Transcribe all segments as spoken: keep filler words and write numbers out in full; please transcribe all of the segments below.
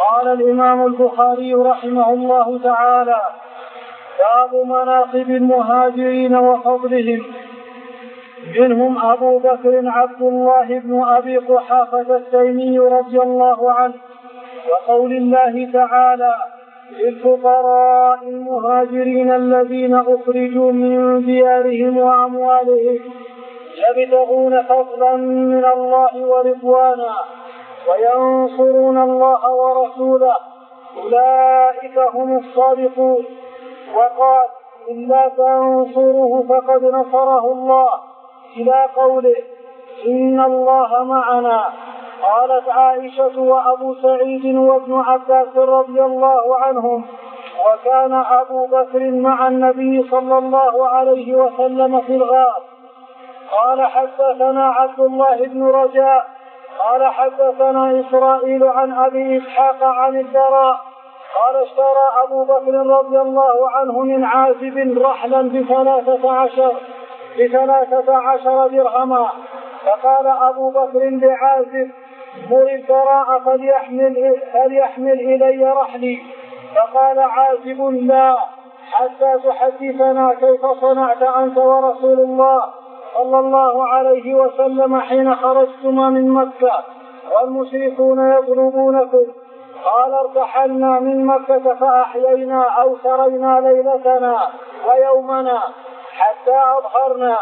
قال الإمام البخاري رحمه الله تعالى: باب مناقب المهاجرين وفضلهم. منهم أبو بكر عبد الله بن أبي قحافة التيمي رضي الله عنه، وقول الله تعالى: للفقراء المهاجرين الذين أخرجوا من ديارهم وأموالهم يبتغون فضلا من الله ورضوانا وينصرون الله ورسوله أولئك هم الصادقون. وقال: إلا تنصروه فقد نصره الله، إلى قوله: إن الله معنا. قالت عائشة وأبو سعيد وابن عباس رضي الله عنهم: وكان أبو بكر مع النبي صلى الله عليه وسلم في الغار. قال: حدثنا عبد الله بن رجاء قال: حدثنا إسرائيل عن أبي إسحاق عن البراء قال: اشترى أبو بكر رضي الله عنه من عازب رحلا بثلاثة عشر بثلاثة عشر درهما، فقال أبو بكر لعازب: مر البراء فليحمل, فليحمل إلي رحلي. فقال عازب: لا، حتى تحدثنا كيف صنعت أنت ورسول الله صلى الله عليه وسلم حين خرجتما من مكة والمشركون يضربونكم. قال: ارتحلنا من مكة فأحيينا أو سرينا ليلتنا ويومنا حتى أظهرنا،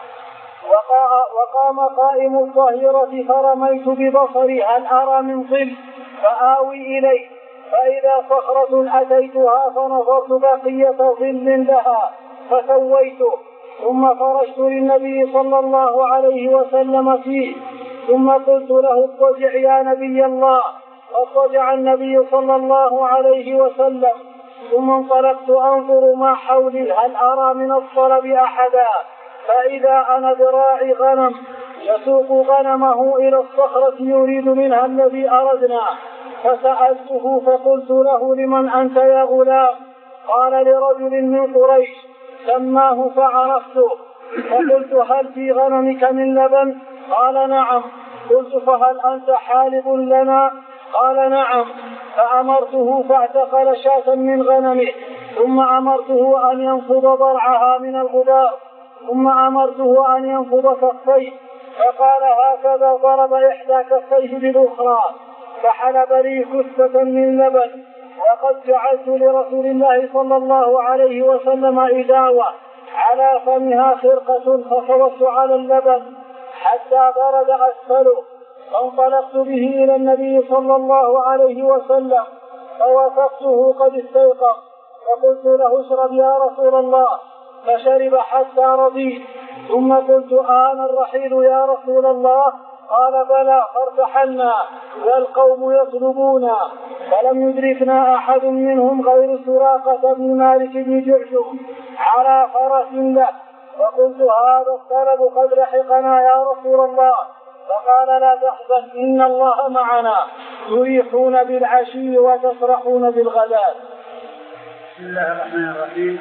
وقام قائم الظهيرة فرميت ببصري هل أرى من ظل فآوي إليه، فإذا صخرة أتيتها فنظرت بقية ظل لها فسويته، ثم فرشت للنبي صلى الله عليه وسلم فيه، ثم قلت له: اضطجع يا نبي الله. فاضطجع النبي صلى الله عليه وسلم، ثم انطلقت أنظر ما حولي هل أرى من الطلب أحدا، فإذا أنا براعي غنم يسوق غنمه إلى الصخرة يريد منها الذي أردنا، فسألته فقلت له: لمن أنت يا غلام؟ قال: لرجل من قريش. سماه فعرفته، فقلت: هل في غنمك من لبن؟ قال: نعم. قلت: فهل أنت حالب لنا؟ قال: نعم. فأمرته فاعتقل شاة من غنمه، ثم أمرته أن ينفض ضرعها من الغبار، ثم أمرته أن ينفض كفيه، فقال: هكذا ضرب إحدى كفيه بالأخرى، فحلب لي كثة من لبن. وقد جعلت لرسول الله صلى الله عليه وسلم إداوة على فمها خرقة فصبت على اللبن حتى برد أسفله، فانطلقت به إلى النبي صلى الله عليه وسلم فوافقته قد استيقظ، فقلت له: اشرب يا رسول الله، فشرب حتى رضيت، ثم قلت: آن الرحيل يا رسول الله؟ قال: بلى، فارتحلنا والقوم يطلبونا، فلم يدركنا أحد منهم غير سراقة بن مالك بن جعشم على فرس له، فقلت: هذا الطلب قد لحقنا يا رسول الله. فقال: لا تحزن، إن الله معنا، تريحون بالعشي وتسرحون بالغداء. بسم الله الرحمن الرحيم.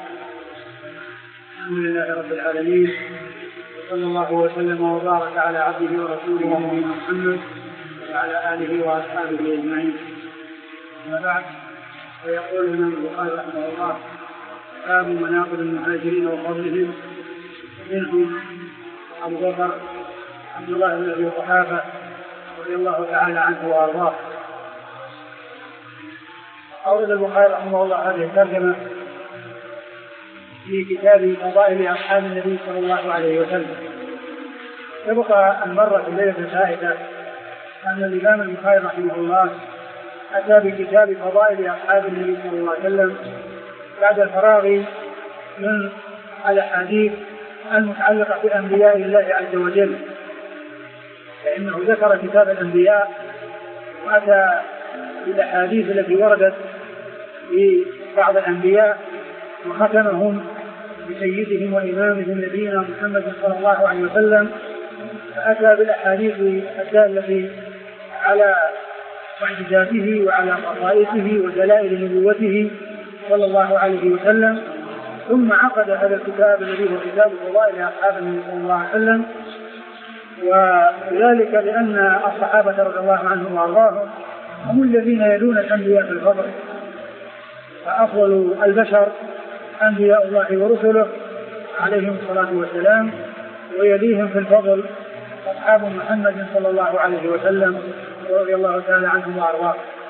الحمد لله رب العالمين، وصلى الله وسلم وبارك على عبده ورسوله نبينا محمد وعلى آله وأصحابه أجمعين. أما بعد، فيقول الإمام البخاري رحمه الله: باب مناقب المهاجرين وفضلهم. منهم أبو بكر عبد الله بن أبي قحافة رضي الله تعالى عنه وأرضاه. أورد البخاري رحمه الله هذه الترجمة في كتاب فضائل أصحاب النبي صلى الله عليه وسلم. يبقى أن مر في الليلة الفائدة أن الإمام البخاري رحمه الله أتى بكتاب فضائل أصحاب النبي صلى الله عليه وسلم بعد الفراغ من الأحاديث المتعلقة بأنبياء الله عز وجل، فإنه ذكر كتاب الأنبياء وأتى بالأحاديث التي وردت في بعض الأنبياء وختمهم بسيدهم وإمامهم نبينا محمد صلى الله عليه وسلم، فأتى بالأحاديث الدالة على معجزاته وعلى خصائصه ودلائل نبوته صلى الله عليه وسلم. ثم عقد هذا الكتاب الذي هو كتاب فضائل أصحاب النبي صلى الله عليه وسلم، وذلك لأن الصحابة رضي الله عنهم وأرضاهم هم الذين يلون الأنبياء في الفضل، فأفضل البشر أنبياء الله ورسله عليهم الصلاة والسلام، ويليهم في الفضل أصحاب محمد صلى الله عليه وسلم رضي الله تعالى عنهم وأرضاهم.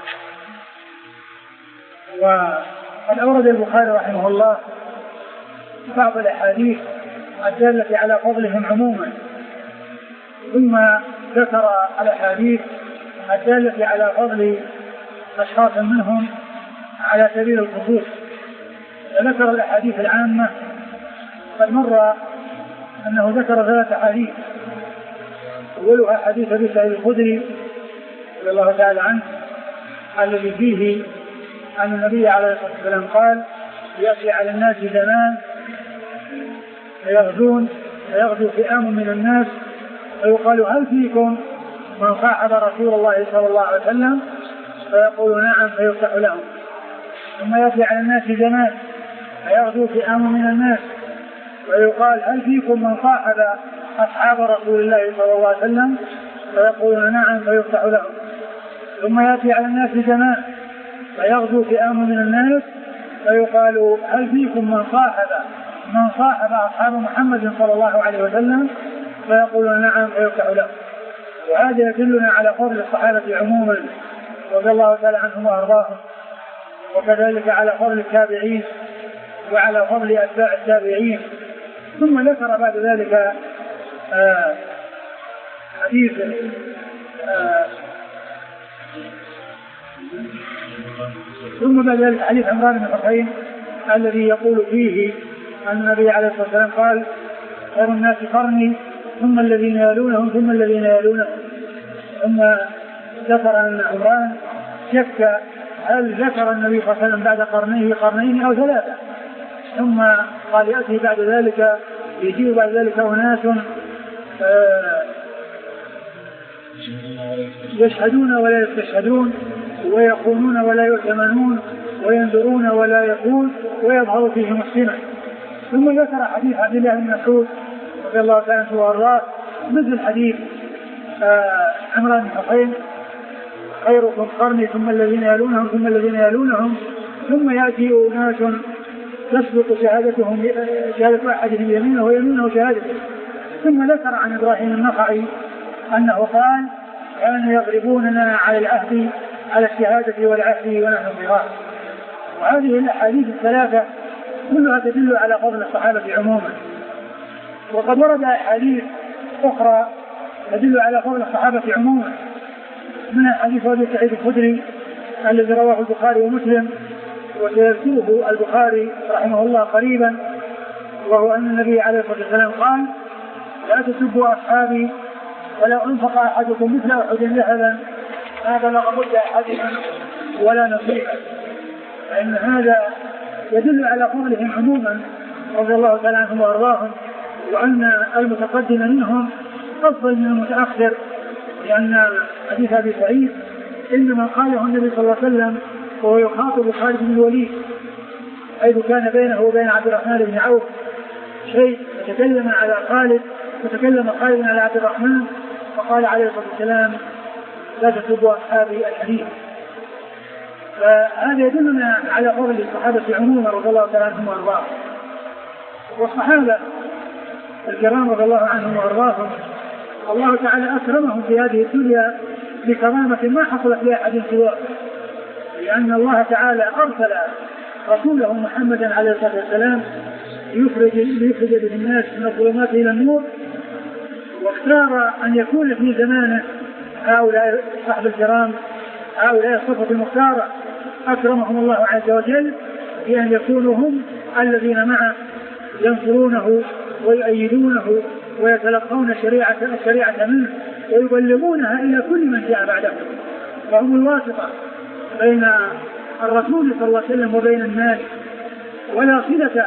وقد أورد البخاري رحمه الله بعض الأحاديث الدالة على فضلهم عموما، ثم ذكر الأحاديث الدالة على فضل أشخاص منهم على سبيل الخصوص. ذكر الأحاديث العامة، قد مر أنه ذكر ثلاث أحاديث، أولها حديث أبي سعيد الخدري رضي الله تعالى عنه الذي فيه أن النبي عليه الصلاة والسلام قال: يأتي على الناس زمان فيغزون فيغزو فئام من الناس فيقال: هل فيكم من صاحب رسول الله صلى الله عليه وسلم؟ فيقول: نعم، فيفتح لهم. ثم يأتي على الناس زمان فيغزو فئام من الناس ويقال: هل فيكم من صاحب أصحاب رسول الله صلى الله عليه وسلم؟ فيقولون: نعم، فيفتح لهم. ثم يأتي على الناس زمان فيغزو فئام من الناس فيقال: هل فيكم من صاحب من صاحب أصحاب محمد صلى الله عليه وسلم؟ فيقولون: نعم، فيفتح لهم. وهذا يدلنا على فضل الصحابة عموما رضي الله تعالى عنهم وأرضاهم، وكذلك على فضل التابعين وعلى فضل أتباع التابعين. ثم ذكر بعد ذلك آه حديث آه ثم بعد ذلك حديث عمران بن حسين الذي يقول فيه أن النبي عليه الصلاة والسلام قال: خير الناس قرني ثم الذين يلونهم ثم الذين يلونهم. ثم ذكر أن عمران شك هل ذكر النبي صلى الله عليه وسلم بعد قرنيه قرنين أو ثلاثة، ثم قال: يأتي بعد ذلك يجيء بعد ذلك أناس يشهدون ولا يستشهدون، ويقومون ولا يؤتمنون، وينذرون ولا يقول، ويظهر فيهم السنة. ثم ذكر حديث عبد الله بن مسعود رضي الله تعالى عنه وارضاه مثل حديث عمران بن حسين: خيركم قرني ثم الذين يلونهم ثم الذين يلونهم. ثم يأتي أناس تسبق شهادتهم شهادة أحدهم يمينه ويمينه شهادته. ثم ذكر عن إبراهيم النخعي أنه قال: كانوا يضربوننا على العهد على الشهادة والعهد ونحن صغار. وهذه الأحاديث الثلاثة كلها تدل على فضل الصحابة عموما. وقد ورد أحاديث أخرى تدل على فضل الصحابة عموما، من حديث أبي سعيد الخدري الذي رواه البخاري ومسلم وسيذكره البخاري رحمه الله قريبا، وهو أن النبي عليه الصلاة والسلام قال: لا تسبوا أصحابي ولو أنفق أحدكم مثل أحد ذهبا ما بلغ مد أحدهم ولا نصيبا. فإن هذا يدل على فضلهم عموما رضي الله تعالى عنهم وأرضاهم، وأن المتقدم منهم أفضل من المتأخر، لأن حديث أبي سعيد إنما قاله النبي صلى الله عليه وسلم وهو يخاطب خالد بن الوليد، حيث كان بينه وبين عبد الرحمن بن عوف شيء، فتكلم على خالد فتكلم خالد على عبد الرحمن فقال عليه الصلاة والسلام: لا تسبوا أصحابي الحديث. فهذا يدلنا على فضل الصحابة عموما رضي الله تعالى عنهم وأرضاهم. والصحابة الكرام رضي الله عنهم وأرضاهم الله تعالى أكرمهم في هذه الدنيا بكرامة ما حصلت لأحد سواه، لأن الله تعالى أرسل رسوله محمدا عليه الصلاة والسلام ليخرج ليخرج به الناس من الظلمات إلى النور، واختار أن يكون في زمانه هؤلاء الصحابة الكرام هؤلاء الصفة المختارة أكرمهم الله عز وجل بأن يكونوا هم الذين معه ينصرونه ويؤيدونه ويتلقون الشريعة الشريعة منه ويبلغونها إلى كل من جاء بعده، فهم الواسطة بين الرسول صلى الله عليه وسلم وبين الناس. ولا صلة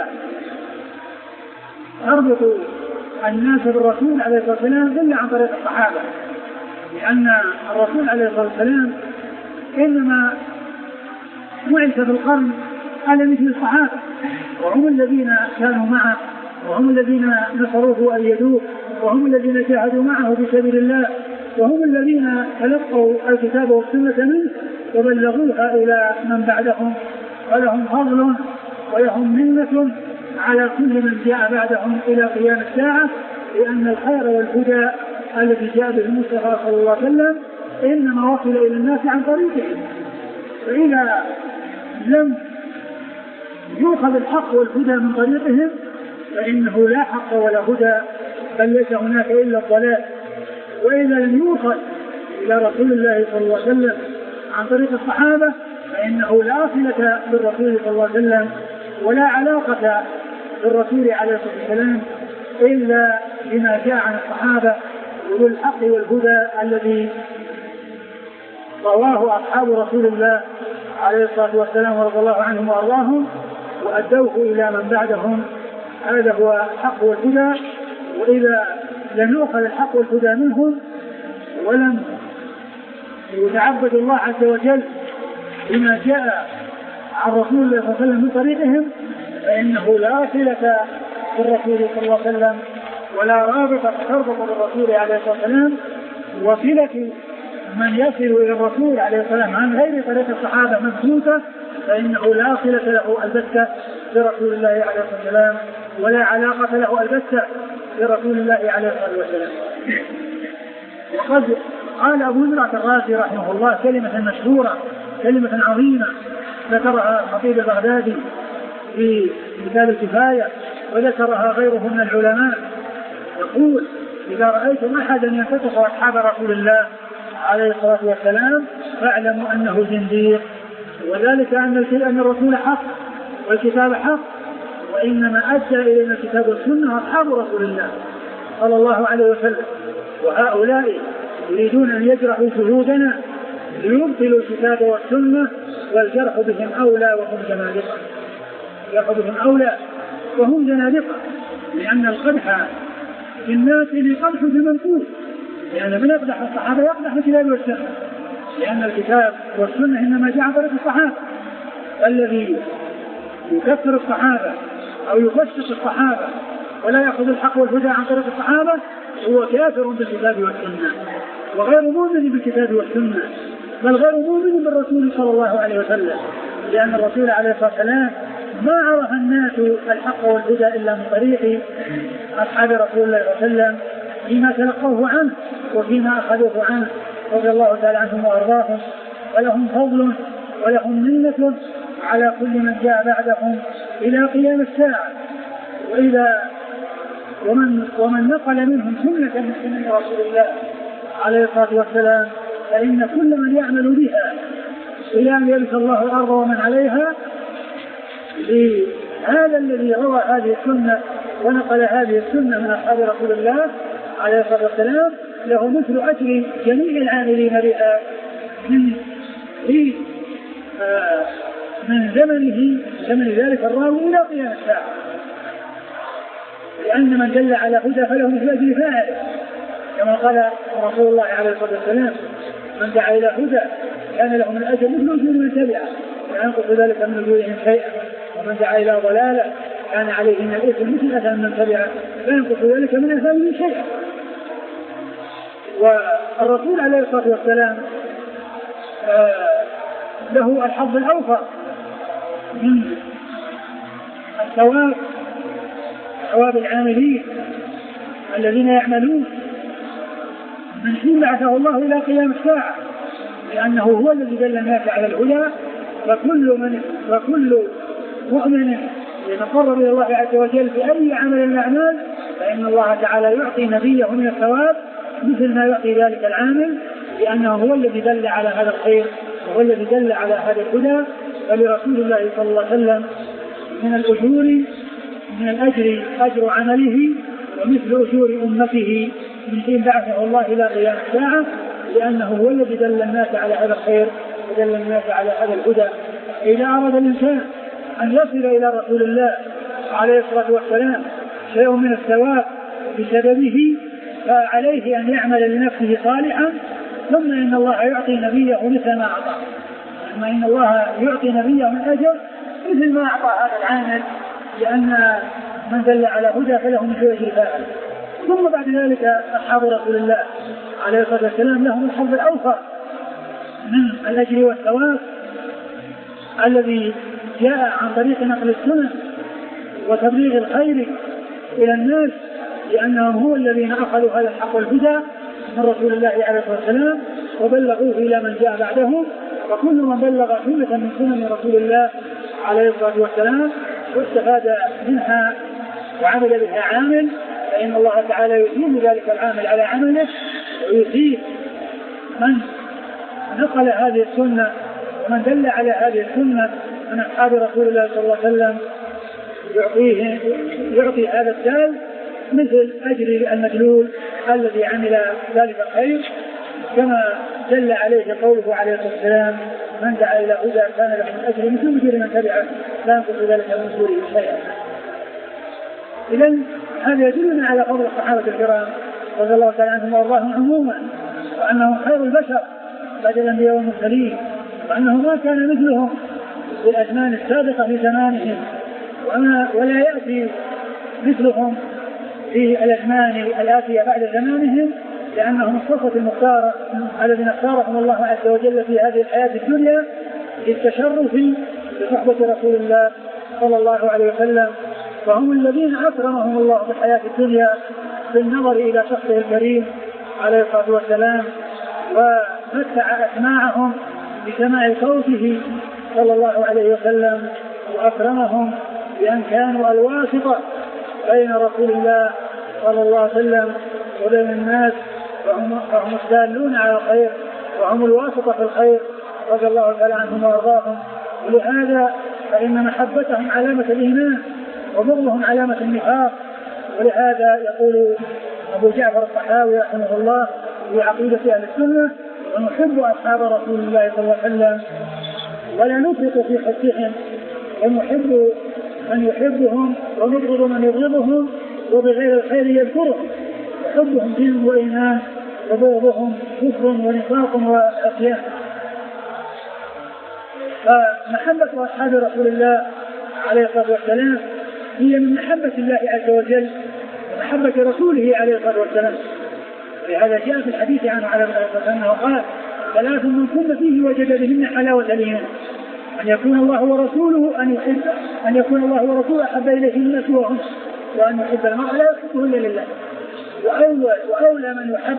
تربط الناس بالرسول عليه الصلاة والسلام إلا عن طريق الصحابة، لأن الرسول عليه الصلاة والسلام إنما بعث في القرن على مثل الصحابة، وهم الذين كانوا معه، وهم الذين نصروه وأيدوه، وهم الذين جاهدوا معه في سبيل الله، وهم الذين تلقوا الكتاب والسنة منه وبلغوها إلى من بعدهم، ولهم فضل ولهم منة على كل من جاء بعدهم إلى قيام الساعة، لأن الخير والهدى الذي جاء به المصطفى صلى الله عليه وسلم إنما وصل إلى الناس عن طريقهم. فإذا لم يؤخذ الحق والهدى من طريقهم فإنه لا حق ولا هدى، بل ليس هناك إلا الضلال. وإذا لم يؤخذ إلى رسول الله صلى الله عليه وسلم عن طريق الصحابة فإنه لا صلة بالرسول صلى الله عليه وسلم ولا علاقة بالرسول عليه الصلاة والسلام إلا بما جاء عن الصحابة وذو الحق والهدى الذي رواه أصحاب رسول الله عليه الصلاة والسلام ورضي الله عنهم وأرضاهم وأدوه إلى من بعدهم. هذا هو الحق والهدى. وإذا لم يؤخذ الحق والهدى منهم ولم يتعبد الله عز وجل بما جاء عن رسول الله صلى الله عليه وسلم من طريقهم فإنه لا صلة بالرسول صلى الله عليه وسلم ولا رابطة تربط بالرسول عليه الصلاة والسلام. وصلة من يصل إلى الرسول عليه الصلاة والسلام عن غير طريق الصحابة مبثوثة فإنه لا صلة له البتة برسول الله عليه الصلاة والسلام ولا علاقة له البتة برسول الله عليه الصلاة والسلام. وقد قال أبو زرعة الرازي رحمه الله كلمة مشهورة كلمة عظيمة ذكرها الخطيب البغدادي في كتاب الكفاية وذكرها غيره من العلماء، يقول: إذا رأيتم أحدا ينتقص أصحاب رسول الله عليه الصلاة والسلام فاعلموا أنه زنديق، وذلك أن الرسول حق والكتاب حق، وإنما أدى إلينا الكتاب والسنة أصحاب رسول الله صلى الله عليه وسلم، وهؤلاء يريدون أن يجرحوا شهودنا ليبطلوا الكتاب والسنة والجرح بهم أولى وهم زنادقة. الجرح بهم أولى وهم زنادقة، لأن القدح في الناس لقدح في المنقول، لأن من يقدح الصحابة يقدح الكتاب والسنة، لأن الكتاب والسنة إنما جاء عن طريق الصحابة. الذي يكفر الصحابة أو يفسق الصحابة ولا يأخذ الحق والهدى عن طريق الصحابة هو كافر بالكتاب والسنة وغير مؤمن بالكتاب والسنة، بل غير مؤمن بالرسول صلى الله عليه وسلم، لأن الرسول عليه الصلاة والسلام ما عرف الناس الحق والهدى إلا من طريق أصحاب رسول الله صلى الله عليه وسلم فيما تلقوه عنه وفيما أخذوه عنه رضي الله تعالى عنهم وأرضاهم، ولهم فضل ولهم منة على كل من جاء بعدهم إلى قيام الساعة. وإذا ومن, ومن نقل منهم سنة من سنن رسول الله عليه الصلاة والسلام فإن كل من يعمل بها إلى أن يرث الله الأرض ومن عليها لهذا الذي روى هذه السنة ونقل هذه السنة من أصحاب رسول الله عليه الصلاة والسلام له مثل أجر جميع العاملين بها من من زمنه زمن ذلك الراوي إلى قيام الساعة، لأن من دل على هدى فله مثل أجر فاعله، كما قال رسول الله عليه الصلاة والسلام: من دعا إلى هدى كان له من الأجر مثل أجور من تبعه لا ينقص ذلك من أجورهم شيئا، ومن دعا إلى ضلالة كان عليه من الإثم مثل أثم من تبعه لا ينقص ذلك من أثامهم شيئا. والرسول عليه الصلاة والسلام آه له الحظ الأوفر من الثواب ثواب العاملين الذين يعملون من حين بعثه الله إلى قيام الساعة، لأنه هو الذي دل الناس على الهدى. وكل من وكل مؤمن يتقرب إلى الله عز وجل بأي عمل من الأعمال فإن الله تعالى يعطي نبيه من الثواب مثل ما يعطي ذلك العامل، لأنه هو الذي دل على هذا الخير وهو الذي دل على هذا الهدى. فلرسول الله صلى الله عليه وسلم من الأجور من الأجر أجر عمله ومثل أجور أمته من حين بعثه الله إلى قيام الساعة، لأنه هو الذي دل الناس على هذا الخير ودل الناس على هذا الهدى. إذا أراد الإنسان أن يصل إلى رسول الله عليه الصلاة والسلام شيء من الثواب بسببه فعليه أن يعمل لنفسه صالحا، ثم إن الله يعطي نبيه مثل ما أعطى، ثم إن الله يعطي نبيه من أجر مثل ما أعطى هذا العامل، لأن من دل على هدى فله مثل أجر فاعل. ثم بعد ذلك أصحاب رسول الله عليه الصلاة والسلام لهم الحظ الأوفر من الأجر والثواب الذي جاء عن طريق نقل السنة وتبليغ الخير إلى الناس، لأنهم هم الذين أخذوا هذا الحق والهدى من رسول الله عليه الصلاة والسلام وبلغوه إلى من جاء بعدهم. وكل من بلغ سنة من سنن رسول الله عليه الصلاة والسلام واستفاد منها وعمل بها عامل، فإن الله تعالى يثيب ذلك العامل على عمله، ويثيب من نقل هذه السنة ومن دل على هذه السنة من أصحاب رسول الله صلى الله عليه وسلم يعطيه يعطي هذا الدال مثل أجر المدلول الذي عمل ذلك الخير، كما دل عليه قوله عليه الصلاة والسلام: من دعا إلى هدى كان له من أجر مثل أجر من تبعه لا ينقص ذلك من أجوره شيئا. إذن هذا يدلنا على فضل الصحابة الكرام رضي الله تعالى عنهم وأرضاهم عموما، وأنهم خير البشر بعد الأنبياء والمرسلين، وأنه ما كان مثلهم في الأزمان السابقة في زمانهم، ولا يأتي مثلهم في الأزمان الآتية بعد زمانهم، لأنهم الصفة المختارة الذين اختارهم الله عز وجل في هذه الحياة الدنيا للتشرف بصحبة رسول الله صلى الله عليه وسلم، فهم الذين أكرمهم الله في الحياة الدنيا بالنظر إلى شخصه الكريم عليه الصلاة والسلام، ومتع أسماعهم بسماع صوته صلى الله عليه وسلم، وأكرمهم بأن كانوا الواسطة بين رسول الله صلى الله عليه وسلم وبين الناس، وهم الدالون على الخير وهم الواسطة في الخير رضي الله تعالى عنهم وأرضاهم. ولهذا فإن محبتهم علامة الإيمان وبغضهم علامة النفاق. ولهذا يقول أبو جعفر الطحاوي رحمه الله في عقيدة أهل السنة: ونحب أصحاب رسول الله صلى الله عليه وسلم ولا نفرط في حبهم، ونحب من يحبهم ونبغض من يبغضهم، وبغير الخير يذكرهم، وحبهم دين وإيمان وبغضهم كفر ونفاق وعصيان. فمحبة أصحاب رسول الله عليه الصلاة والسلام هي من محبة الله عز وجل ومحبة رسوله عليه الصلاة والسلام. ولهذا جاء في الحديث عنه عليه الصلاة والسلام وقال: ثلاث من كن فيه وجد بهن حلاوة الإيمان: أن يكون الله ورسوله أن يحب أن يكون الله ورسوله أحب إليه مما سواهم، وأن يحب المرء لا يحبه إلا لله. وأول وأولى من يحب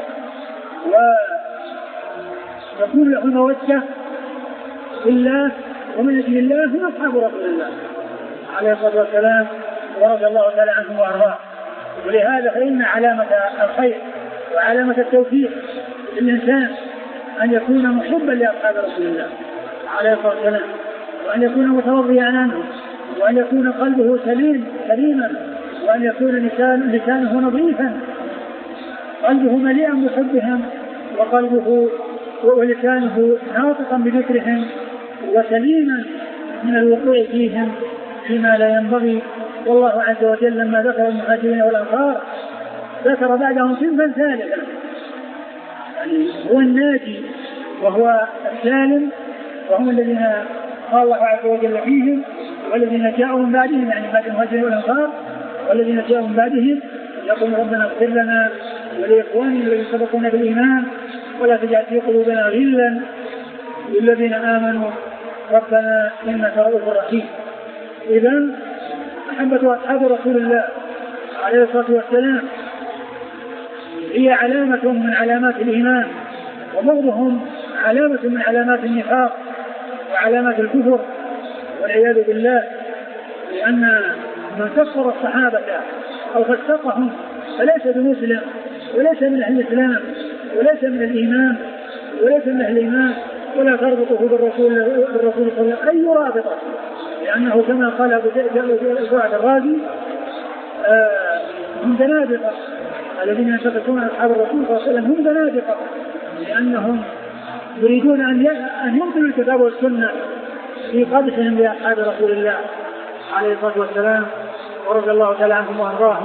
ويكون له مودة بالله ومن أجل الله هم أصحاب رسول الله عليه الصلاة والسلام ورضي الله تعالى عنهم وأرضاهم. ولهذا فإن علامة الخير وعلامة التوفيق للإنسان أن يكون محبا لأصحاب رسول الله عليه الصلاة والسلام، وأن يكون متوضئا عنهم، وأن يكون قلبه سليم سليما، وأن يكون لسان لسانه نظيفا، قلبه مليئا بحبهم، وقلبه ولسانه ناطقا بذكرهم، وسليما من الوقوع فيهم فيما لا ينبغي. والله عز وجل لما ذكر المهاجرين والأنصار ذكر بعدهم صنفا ثالثا، يعني هو الناجي وهو السالم، وهم الذين قال الله عز وجل فيهم: والذين جاءوا من بعدهم، يعني بعد المهاجرين والأنصار، والذين جاءوا من بعدهم يقول: ربنا اغفر لنا ولإخواننا الذين سبقونا بالإيمان ولا تجعل في قلوبنا غلا للذين آمنوا ربنا إنك رؤوف رحيم. إذن محبة أصحاب رسول الله عليه الصلاة والسلام هي علامة من علامات الإيمان، وبغضهم علامة من علامات النفاق وعلامات الكفر والعياذ بالله. لأن من كفر الصحابة أو فسقهم فليس بمسلم وليس من أهل الإسلام وليس من الإيمان وليس من أهل الإيمان، ولا تربطه بالرسول بالرسول صلى الله عليه وسلم أي رابطة، لأنه كما قال أبو جعفر الرازي: آه هم زنادقة الذين ينتقصون أصحاب الرسول صلى الله عليه وسلم، هم زنادقة لأنهم يريدون أن ينقلوا الكتاب والسنة في قدسهم لأصحاب رسول الله عليه الصلاة والسلام ورضي الله تعالى عنهم وأرضاهم.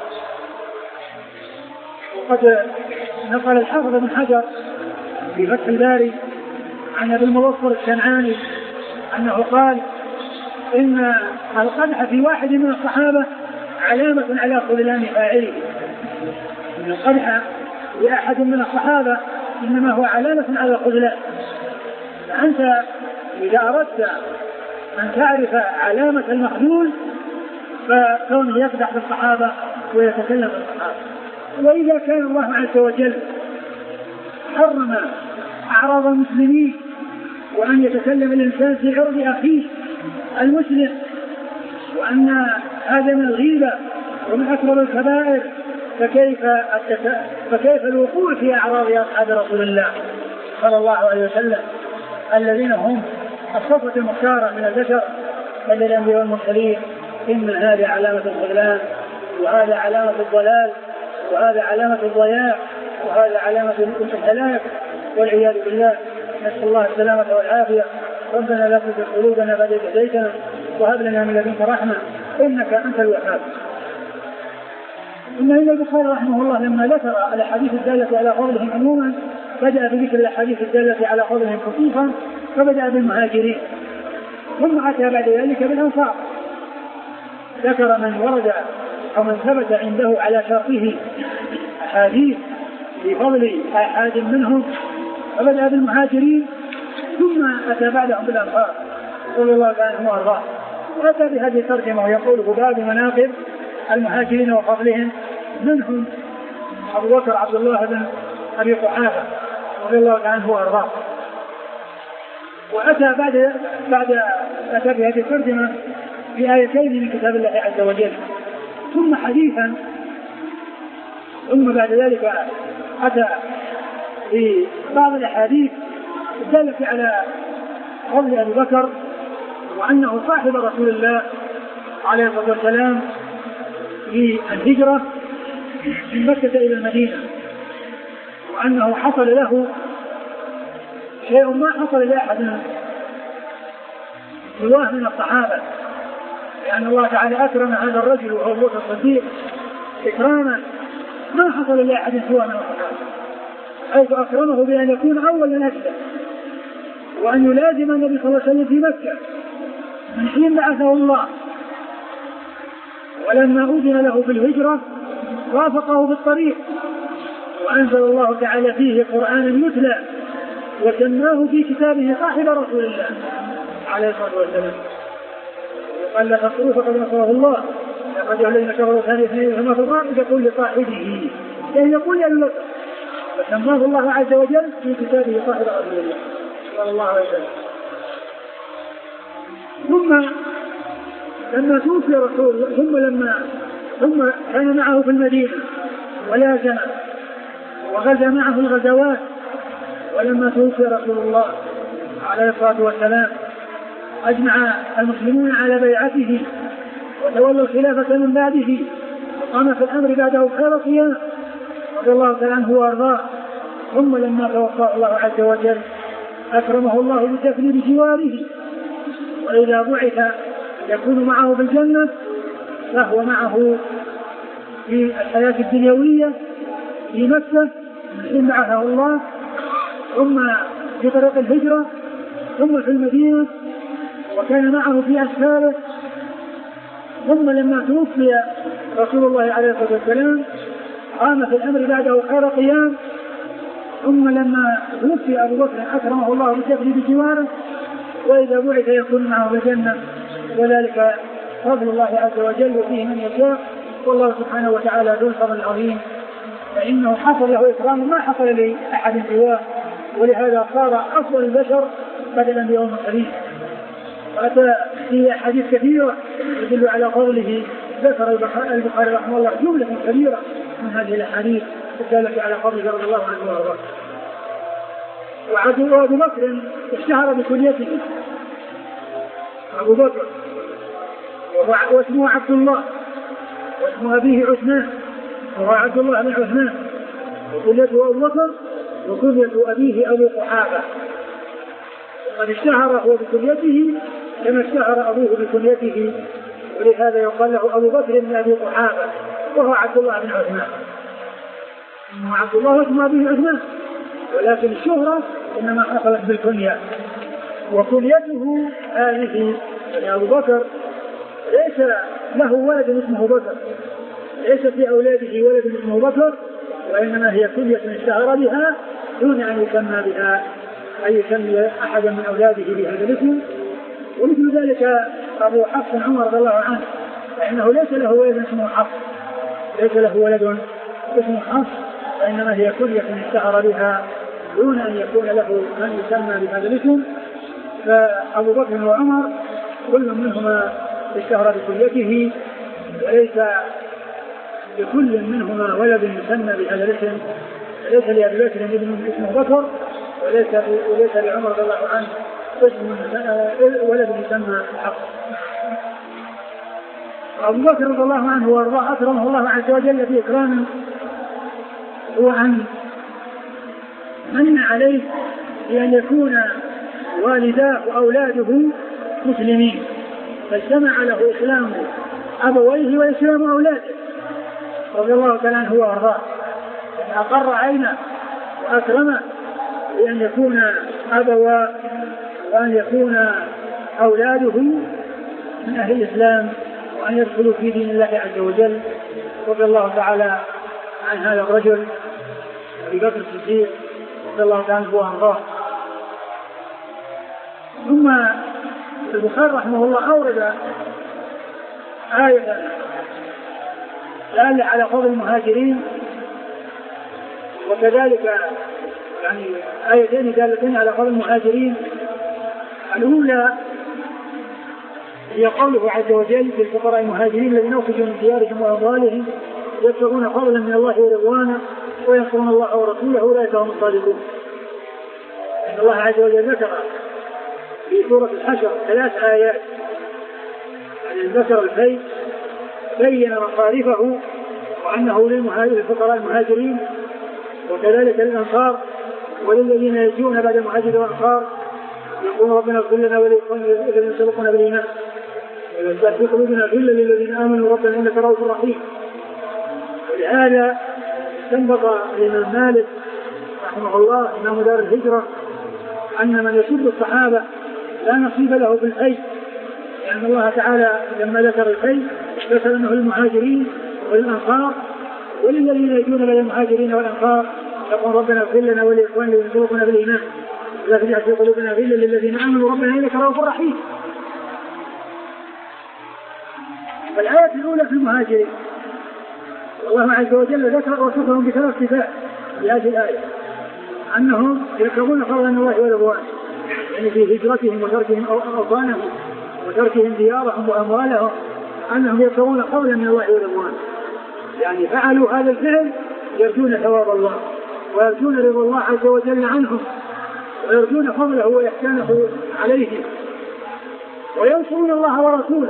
وقد نقل الحافظ بن حجر في فتح الباري عن أبي المظفر الشنعاني أنه قال: إن القدح في واحد من الصحابة علامة على خذلان فاعله. إن القدح لأحد من الصحابة إنما هو علامة على الخذلان. فأنت إذا أردت أن تعرف علامة المخذول فكونه يقدح بالصحابة ويتكلم بالصحابة. وإذا كان الله عز وجل حرم أعراض المسلمين وأن يتكلم الإنسان في عرض أخيه المسلم وأن هذا من الغيبة ومن أكبر الكبائر، فكيف فكيف الوقوع في أعراض أصحاب رسول الله صلى الله عليه وسلم الذين هم الصفوة المختارة من البشر بل الأنبياء والمرسلين؟ إن هذه علامة الخذلان، وهذا علامة الضلال، وهذا علامة الضياع، وهذا علامة الهلاك والعياذ بالله. نسأل الله السلامة والعافية. ربنا لا تزغ قلوبنا بعد إذ هديتنا وهب لنا من لدنك رحمة إنك أنت الوهاب. إن البخاري رحمه الله لما ذكر الأحاديث الدالة على فضلهم عموما بدأ بذكر الأحاديث الدالة على فضلهم خصوصا، فبدأ بالمهاجرين ثم أتى بعد ذلك بالأنصار. ذكر من ورد أو من ثبت عنده على شرطه أحاديث بفضل أحد منهم، فبدأ بالمهاجرين ثم أتى بعدهم بالأنصار رضي الله عنهم وأرضاهم. وأتى بهذه الترجمة ويقول باب مناقب المهاجرين وفضلهم، منهم أبو بكر عبد الله بن أبي قحافة رضي الله عنه وأرضاه. وأتى بعد بعد أتى بهذه الترجمة بآيتين من كتاب الله عز وجل، ثم حديثا، ثم بعد ذلك أتى ببعض الأحاديث الدالة على فضل أبي بكر وأنه صاحب رسول الله عليه الصلاة والسلام في الهجرة من مكة إلى المدينة، وأنه حصل له شيء ما حصل لأحد سواه من الصحابة، لأن الله تعالى أكرم هذا الرجل وهو أبو بكر الصديق إكراما ما حصل لأحد سواه من الصحابة، حيث أكرمه بأن يكون أول من أسلم وأن يلازم النبي صلى الله عليه وسلم في مكة من حين بعثه الله، ولما أذن له في الهجرة رافقه بالطريق وأنزل الله تعالى فيه قرآنا يتلى وسماه في كتابه صاحب رسول الله عليه الصلاة والسلام. قال لا تقولوا فقد نصره الله لقد الذين كفروا ثاني اثنين فما في الغار يقول لصاحبه، يعني يقول يا لك فسماه الله عز وجل في كتابه صاحب رسول الله صلى الله عليه وسلم. ثم لما توفي رسول الله ثم لما ثم كان معه في المدينة ولازم وغزا معه الغزوات، ولما توفي رسول الله عليه الصلاة والسلام أجمع المسلمون على بيعته وتولوا الخلافة من بعده وقام في الأمر بعده خير قيام رضي الله تعالى عنه وأرضاه. ثم لما توفى الله عز وجل أكرمه الله بالدفن بجواره، وإذا بعث يكون معه في الجنة فهو معه في الحياة الدنيوية في مكة حين بعثه الله، ثم في طريق الهجرة، ثم في المدينة وكان معه في أسفاره. ثم لما توفي رسول الله عليه الصلاة والسلام قام في الأمر بعده خير قيام. ثم لما توفي أبو بكر أكرمه الله بالدفن بجواره، وإذا بعث يكون معه في الجنة، وذلك فضل الله عز وجل وفيه من يشاء، والله سبحانه وتعالى ذو الفضل العظيم، فإنه حصل له إكرام ما حصل لأحد سواه، ولهذا صار أفضل البشر بعد الأنبياء والمرسلين. وأتى في أحاديث كثيرة يدل على فضله. ذكر البخاري رحمه الله جملة كبيرة من هذه الأحاديث الدالة على فضله رضي الله عنه وارضاه. وعدو أبو بكر اشتهر بكنيته أبو بكر، واسمه عبد الله، واسم أبيه عثمان، وهو عبد الله بن عثمان، وكنيته أبو بكر وكنية أبيه أبو قحافة. وقد اشتهر هو بكنيته كما اشتهر أبوه بكنيته، ولهذا يقال له أبو بكر بن أبي قحافة وهو عبد الله بن عثمان. اسمه عبد الله واسم أبيه عثمان، ولكن الشهرة إنما حصلت بالكنية. وكنيته هذه يعني أبو بكر ليس له ولد اسمه بكر، ليس في أولاده ولد اسمه بكر، وإنما هي كنية اشتهر بها دون أن يسمى بها أي يسمي أحدا من أولاده بهذا الاسم. ومثل ذلك أبو حفص عمر رضي الله عنه، فإنه ليس له ولد اسمه حفص، ليس له ولد اسمه حفص، وإنما هي كنية اشتهر بها دون أن يكون له من يسمى بهذا الاسم. فأبو بكر وعمر كل منهما اشتهر بكنيته، وليس لكل منهما ولد يسمى بهذا الاسم. ليس لأبي بكر ابن اسمه بكر، وليس وليس لعمر رضي الله عنه اسم ولد يسمى حفص. أبو بكر رضي الله عنه وارضاه أكرمه الله عز وجل في إكرامه، هو أن من عليه بأن يكون والداه وأولاده مسلمين، فاجتمع له إسلام أبويه وإسلام أولاده رضي الله تعالى عنه وارضاه، أقر عينه وأكرمه بأن يكون أبواه وأن يكون أولاده من أهل الإسلام وأن يدخلوا في دين الله عز وجل. رضي الله تعالى عن هذا الرجل أبي بكر الصديق رضي الله تعالى عنه وارضاه. ثم البخاري رحمه الله أورد آية دالة على فضل المهاجرين، وكذلك يعني آيتين دالتين على فضل المهاجرين. الأولى هي قوله عز وجل في الفقراء المهاجرين الذين أخرجوا من ديارهم وأموالهم يبتغون فضلا من الله ورضوانا وينصرون الله ورسوله أولئك هم الصادقون. إن الله عز وجل ذكر في سورة الحشر ثلاث آيات، يعني ذكر الفيء بين مصارفه وأنه للفقراء المهاجرين وكذلك للأنصار وللذين يجون بعد المهاجر والأنصار يقول ربنا اغفر لنا ولإخواننا الذين سبقونا بالإيمان ولا تجعل في قلوبنا غلا للذين آمنوا ربنا إنك رؤوف رحيم. ولهذا استنبط الإمام مالك رحمه الله إمام دار الهجرة أن من يسب الصحابة لا نصيب له في الحي، لأن الله تعالى لما ذكر الحي ذكر أنه للمهاجرين والأنصار وللذين يجون بعد المهاجرين والأنصار يقول ربنا اغفر لنا ولإخواننا الذين سبقونا بالإيمان لا تجعل في قلوبنا غلا للذين آمنوا ربنا إنك رؤوف رحيم. فالآية الأولى في المهاجرين الله عز وجل ذكر وصفهم بثلاث صفات في هذه الآية، أنهم يبتغون فضلا من الله ورضوانه، يعني في هجرتهم وتركهم أوطانهم وتركهم ديارهم وأموالهم أنهم يبتغون فضلا من الله ورضوانه، يعني فعلوا هذا الفعل يرجون ثواب الله ويرجون رضا الله عز وجل عنهم ويرجون فضله وإحسانه عليهم وينصرون الله ورسوله.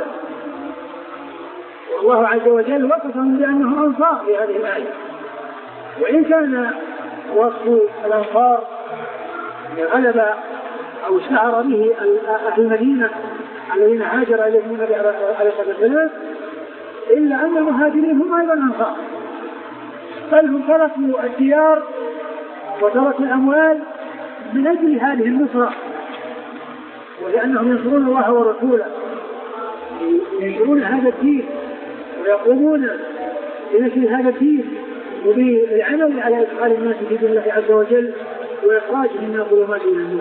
والله عز وجل وصفهم بأنهم أنصار في هذه الآية، وإن كان وصف الأنصار غلب أو اشتهر به أهل المدينة الذين هاجر إليهم النبي عليه الصلاة والسلام، إلا أن المهاجرين هم أيضا أنصار، بل هم تركوا الديار وتركوا الأموال من أجل هذه النصرة، ولأنهم ينصرون الله ورسوله ينصرون هذا الدين ويقومون بنشر هذا الدين وبالعمل على إدخال الناس في دين الله عز وجل وإخراجهم من الظلمات إلى النور.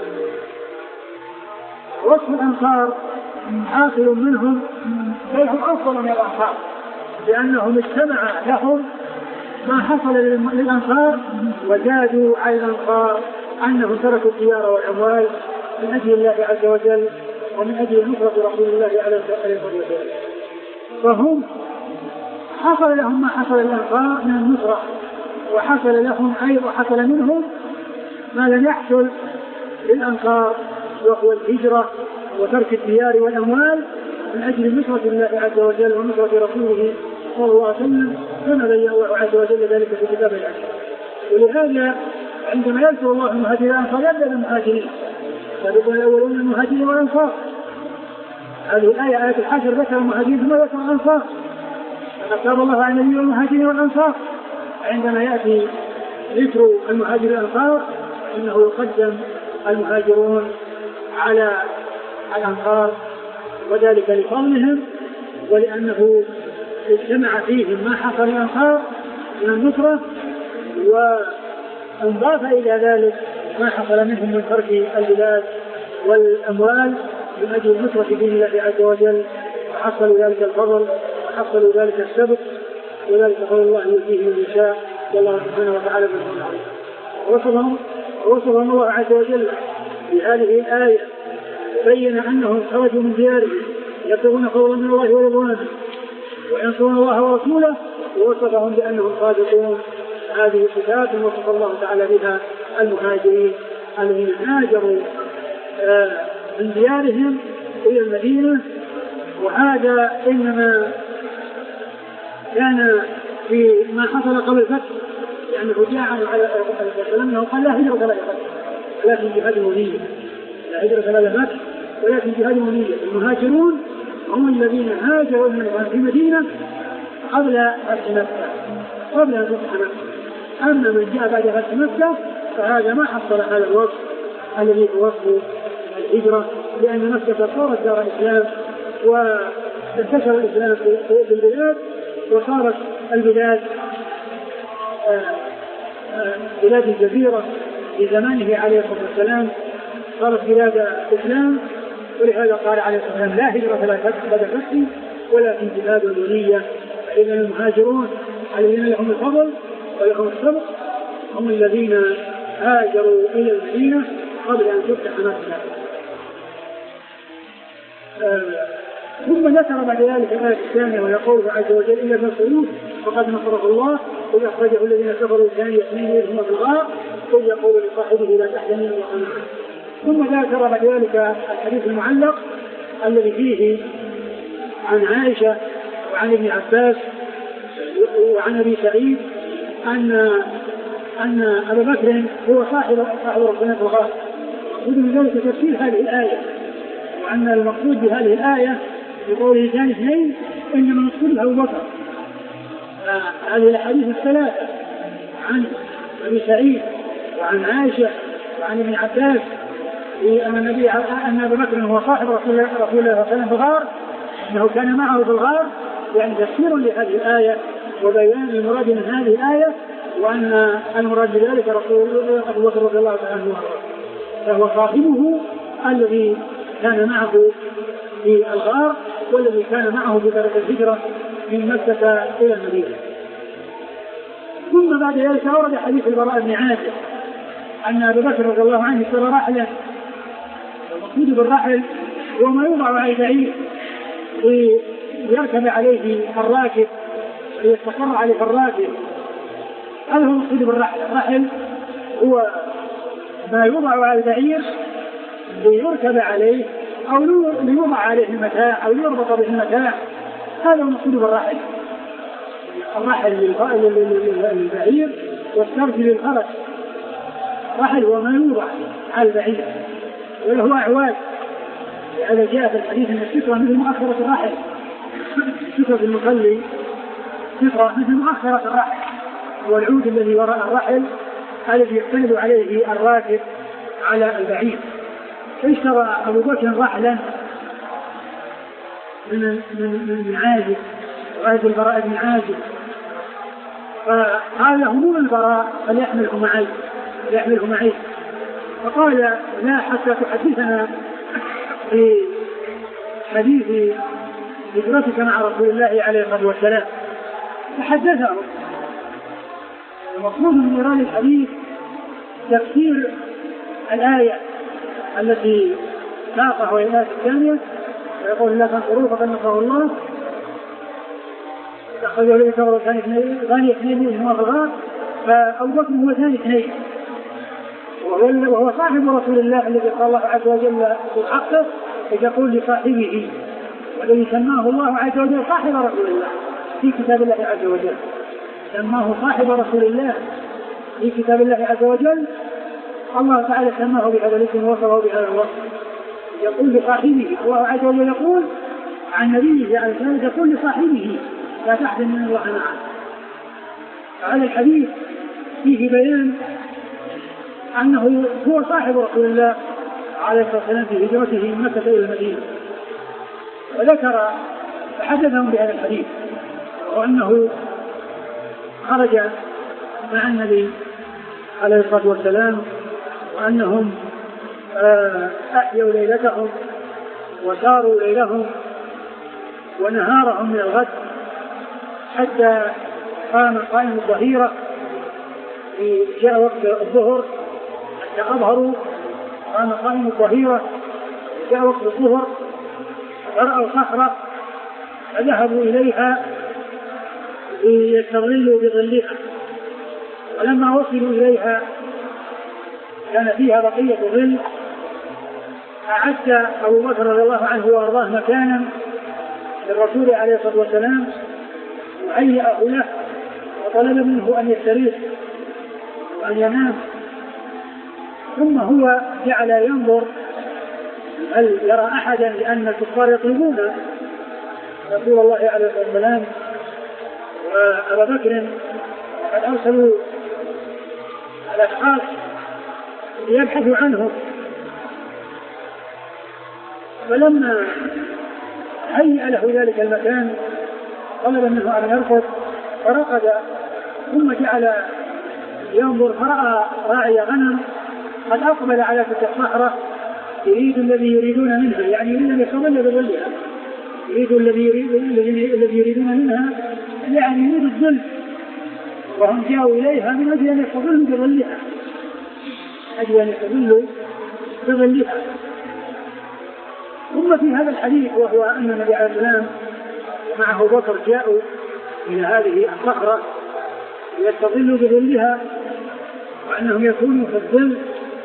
وصف الأنصار حاصل منهم بل هم أفضل من الأنصار، لأنهم اجتمع لهم ما حصل للأنصار وزادوا على الأنصار أنهم تركوا الديار والأموال من أجل الله عز وجل ومن أجل نصرة رسول الله عليه الصلاة والسلام. فهم حصل لهم ما حصل للأنصار من النصرة، وحصل لهم أيضا حصل منهم ما لم يحصل للأنصار وهو الهجرة وترك الديار والأموال من أجل نصرة الله عز وجل ونصرة رسوله صلى الله عليه وسلم، كما بين الله عز وجل ذلك في كتابه العزيز. ولهذا عندما يذكر الله المهاجرين والأنصار يبدأ بالمهاجرين، فذكر الأولون المهاجرين والأنصار. هذه الآية آية الحشر ذكر المهاجرين ثم ذكر الأنصار، فذكر الله عن النبي والمهاجرين والأنصار. عندما يأتي ذكر المهاجرين والأنصار إنه يقدم المهاجرون على الأنصار، وذلك لفضلهم ولأنه اجتمع فيهم ما حصل الأنصار من النصرة، وانضاف إلى ذلك ما حصل منهم من ترك البلاد والأموال من أجل نصرة دين الله عز وجل، وحصلوا ذلك الفضل وحصلوا ذلك السبق، وذلك فضل الله يؤتيه من يشاء، والله سبحانه وتعالى بالفضل عليه. وصفهم وصفهم الله عز وجل في هذه الآية، بين أنهم خرجوا من ديارهم يبتغون فضلا من الله ورضوانه وينصرون الله ورسوله، ووصفهم بأنهم صادقون. هذه صفات وصف الله تعالى بها المهاجرين الذين هاجروا من ديارهم إلى المدينة. وهذا إنما كان في ما حصل قبل الفتح، لأنه جاء على أنه قال لا هجرة ولا فتح ولكن جهاد ونية، لا هجرة ولا فتح ولكن جهاد ونية. المهاجرون هم الذين هاجروا من المدينة قبل فتح مكة، قبل أن تفتح مكة. أما من جاء بعد فتح مكة فهذا ما حصل على الوصف الذي هو وصف الهجرة، لأن مكة صارت دار الإسلام وانتشر الإسلام في البلاد، وصارت البلاد بلاد الجزيرة في زمانه عليه الصلاة والسلام صارت بلاد الإسلام. ولهذا قال عليه الصلاة والسلام لا هجرة لا بعد الفتح ولكن جهاد ونية. إذن المهاجرون الذين لهم الفضل ولهم السبق هم الذين هاجروا إلى المدينة قبل أن تفتح مكة. آه ثم ذكر بعد ذلك الآية الثانية ويقول عز وجل إلا تنصروه فقد نصره الله إذ أخرجه الذين كفروا ثاني اثنين إذ هما في الغار إذ يقول لصاحبه لا تحزن إن الله معنا. ثم ذكر بعد ذلك الحديث المعلق الذي فيه عن عائشة وعن ابن عباس وعن أبي سعيد أن أن أبا بكر هو صاحب صاحب رسول الله في الغار، ومن ذلك تفسير هذه الآية، وأن المقصود بهذه الآية بقوله ثاني اثنين إنما المقصود أبو بكر. هذه الأحاديث الثلاثة عن أبي سعيد وعن عائشة وعن ابن عباس أن النبي أن أبا بكر هو صاحب رسول الله صلى الله عليه وسلم في الغار، أنه كان معه في الغار، يعني تفسير لهذه الآية وبيان المراد من هذه الآية، وأن المراد بذلك رسول أبو بكر رضي الله تعالى عنه فهو صاحبه الذي كان معه في الغار والذي كان معه في طريق الهجرة من مكة إلى المدينة. ثم بعد ذلك أورد حديث البراء بن عازب أن أبا بكر رضي الله عنه اشترى رحلة، المقصود بالرحل هو ما يوضع على البعير ويركب عليه الراكب ويستقر عليه الراكب، هذا هو المقصود بالرحل. الرحل هو ما يوضع على البعير ليركب عليه أو ليوضع عليه المتاع أو يربط به المتاع، هذا هو المقصود بالرحل. الرحل للبعير والسرج للفرس. الرحل هو ما يوضع على البعير وله أعواد، هذا جاء في الحديث أن السترة مثل مؤخرة الرحل، سترة المصلي سترة مثل مؤخرة الرحل، والعود الذي وراء الرحل الذي يحتمل عليه الراكب على البعير. اشترى أبو بكر رحلا من من من عازب وهذا البراء بن عازب، فقال له من البراء فليحمله معي ليحمله معي فقال لا حتى تحدثنا في حديث هجرتك مع رسول الله عليه الصلاة والسلام. فحدثه. المقصود من إيراد الحديث تفسير الآية التي ساقها وهي الآية الثانية ويقول لا تنصروه فقد نصره الله أخرجه الذين كفروا ثاني اثنين هما في الغار، فأبو بكر هو ثاني اثنين وهو صاحب رسول الله الذي قال الله عز وجل في حقه يقول لصاحبه، والذي سماه الله عز وجل صاحب رسول الله في كتاب الله عز وجل، سماه صاحب رسول الله في كتاب الله عز وجل. الله تعالى سماه بهذا الاسم ووصفه بهذا الوصف، يقول لصاحبه. الله عز وجل يقول عن نبيه عليه الصلاة والسلام يقول لصاحبه لا تحزن إن الله معنا. هذا الحديث فيه بيان أنه هو صاحب رسول الله عليه الصلاة والسلام في هجرته من مكة إلى المدينة، وذكر فحدثهم بهذا الحديث وأنه خرج مع النبي عليه الصلاة والسلام، وأنهم أحيوا ليلتهم وساروا ليلهم ونهارهم من الغد حتى قام قائم الظهيرة في جاء وقت الظهر حتى أظهروا. قام قائم الظهيرة جاء وقت الظهر فرأوا صخرة فذهبوا إليها ليستظلوا بظلها، ولما وصلوا إليها كان فيها بقية ظل، أعد أبو بكر رضي الله عنه وأرضاه مكانا للرسول عليه الصلاة والسلام وهيأه له وطلب منه أن يستريح وأن ينام، ثم هو جعل ينظر هل يرى أحدا، لأن الكفار يطلبون رسول الله عليه الصلاة والسلام وأبا بكر قد أرسلوا الأشخاص ليبحثوا عنهم. فلما هيأ له ذلك المكان طلب منه أن يرقد فرقد، ثم جعل ينظر فرأى راعي غنم قد أقبل على تلك الصخرة يريد الذي يريدون منها، يعني يريد أن يستظل بظلها، يريد الذي يريد الذي يريدون منها يعني يريد الظل، وهم جاءوا إليها من أجل أن يستظلوا بظلها، أجل أن يستظلوا بظلها. ثم في هذا الحديث وهو أن النبي عليه السلام معه بكر جاءوا إلى هذه الصخرة ليستظلوا بظلها، وأنهم يكونوا في الظل.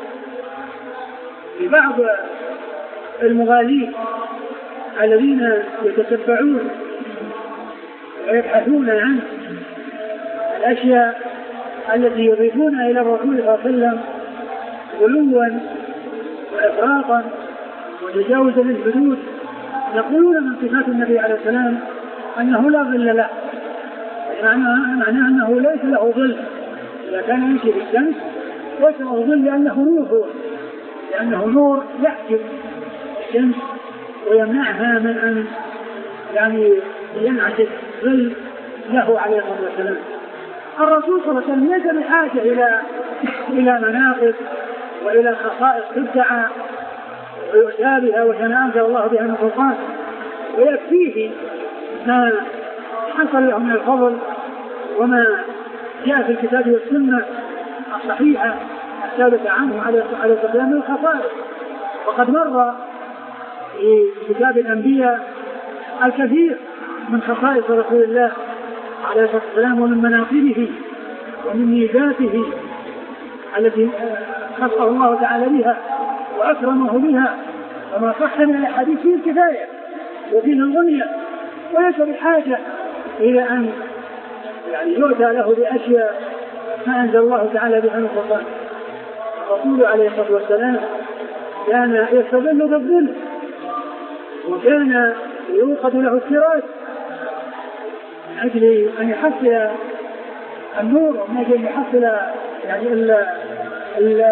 في بعض المغالين الذين يتتبعون ويبحثون عن الأشياء التي يضيفونها إلى الرسول صلى الله عليه وسلم غلوا وإفراطا وتجاوزا للحدود، يقولون من صفات النبي عليه السلام أنه لا ظل له، معناه أنه ليس له ظل، إذا كان يمشي بالشمس ليس له ظل لأنه نور، هو لأنه نور يحجب الشمس ويمنعها من أن يعني ينعكس ظل له عليه الصلاة والسلام. الرسول صلى الله عليه وسلم ليس بحاجة إلى إلى مناقب وإلى خصائص تدعى ويؤتى بها وما أنزل الله بها من سلطان، ويكفيه ما حصل له من الفضل وما جاء في الكتاب والسنة الصحيحة الثابتة عنه عليه الصلاة والسلام من الخصائص. وقد مر في كتاب الأنبياء الكثير من خصائص رسول الله عليه الصلاة والسلام ومن مناقبه ومن ميزاته التي خصه الله تعالى بها وأكرمه بها، وما صح من الحديث فيه الكفاية وفيه الغنية، وليس بحاجة إلى أن يعني يؤتى له بأشياء ما أنزل الله تعالى بها من سلطان. الرسول عليه الصلاة والسلام كان يستظل بالظل، وكان يوقد له السراج من أجل أن يحصل النور ومن أجل أن يحصل يعني ال ال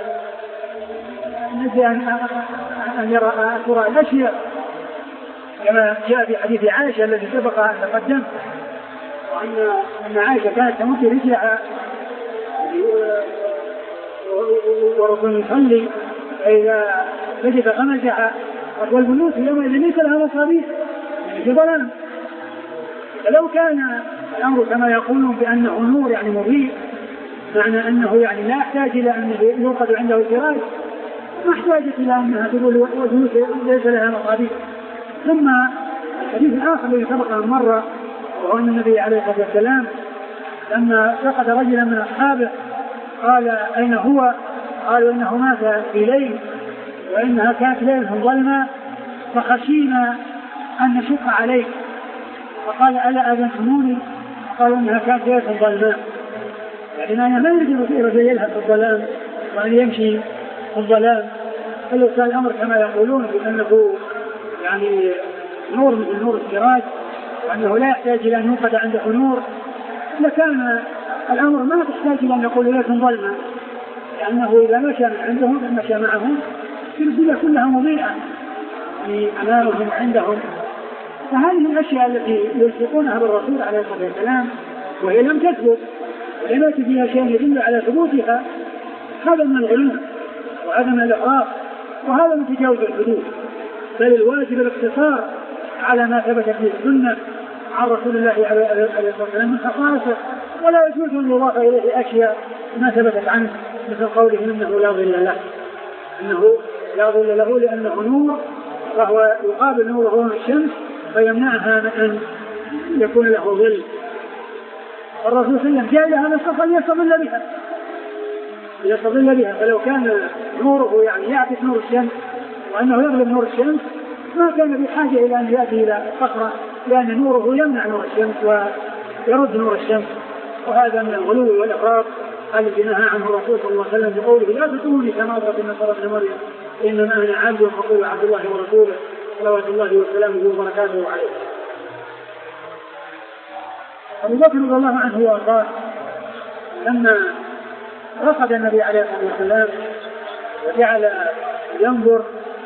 أن يرى ترى الأشياء، كما جاء في حديث عائشة الذي سبق أن تقدم، وأن أن عائشة كانت تمد رجلها ورسول يصلي فإذا وجد غمزها، والبيوت يومئذ ليس لها مصابيح في ظلام. فلو كان الأمر كما يقولون بأنه نور يعني مضيء، معنى أنه يعني لا يحتاج إلى أن يوقد عنده سراج، ما احتاجت إلى أنها تقول والبيوت ليس لها مصابيح. ثم الحديث الآخر الذي سبق مرة وهو أن النبي عليه الصلاة والسلام لما فقد رجلا من أصحابه قال أين هو؟ قالوا إنه مات في ليل وإنها كانت ليلة ظلمة فخشينا أن نشق عليك، فقال ألا أذنتموني؟ قالوا إنها كانت ليلة ظلماء، يعني أنا ما يريد رجل يلهب في الظلام وأن يمشي في الظلام. فلو كان الأمر كما يقولون بأنه يعني نور من نور السراج وأنه لا يحتاج إلى أن يوقد عنده نور، لكان الأمر ما تحتاج إلى أن يقول ليلة ظلمة، لأنه إذا مشى من عندهم مشى معهم في الدنيا كلها مضيئة يعني أمامهم عندهم، فهذه الأشياء التي يلصقونها بالرسول عليه الصلاة والسلام وهي لم تثبت ولم يأتي فيها شيء يدل على ثبوتها، هذا من الغلو وعدم الإحراف، وهذا من تجاوز الحدود. بل الواجب الاقتصار على ما ثبت في السنة عن رسول الله عليه الصلاة والسلام من خصائصه، ولا يجوز أن يضاف إليه أشياء ما ثبتت عنه مثل قوله إنه لا ظل له، إنه لا ظل له لأنه نور وهو يقابل نوره من الشمس فيمنعها من أن يكون له ظل. الرسول صلى الله عليه وسلم جاء لها الصفة ليستظل بها ليستظل بها فلو كان نوره يعني يعكس نور الشمس وأنه يغلب نور الشمس ما كان بحاجة إلى أن يأتي إلى صخرة، لأن نوره يمنع نور الشمس ويرد نور الشمس. وهذا من الغلو والإفراط الذي نهى عنه الرسول صلى الله عليه وسلم بقوله لا تطروني كما أطرت النصارى ابن مريم إنما أنا عبد فقول عبد الله ورسوله صلوات الله وسلامه وبركاته عليه. أبو بكر رضي الله عنه وأرضاه لما رفض النبي عليه الصلاة والسلام وجعل ينظر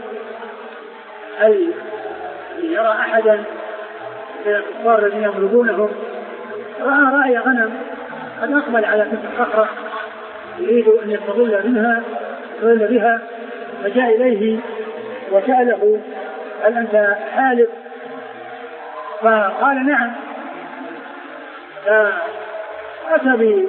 هل يرى أحدا من الكفار الذين يمرضونهم، رأى راعي غنم قد أقبل على تلك الصخرة يريد أن يستظل منها يستظل بها، فجاء إليه وسأله هل أنت حالف؟ فقال نعم. فأتى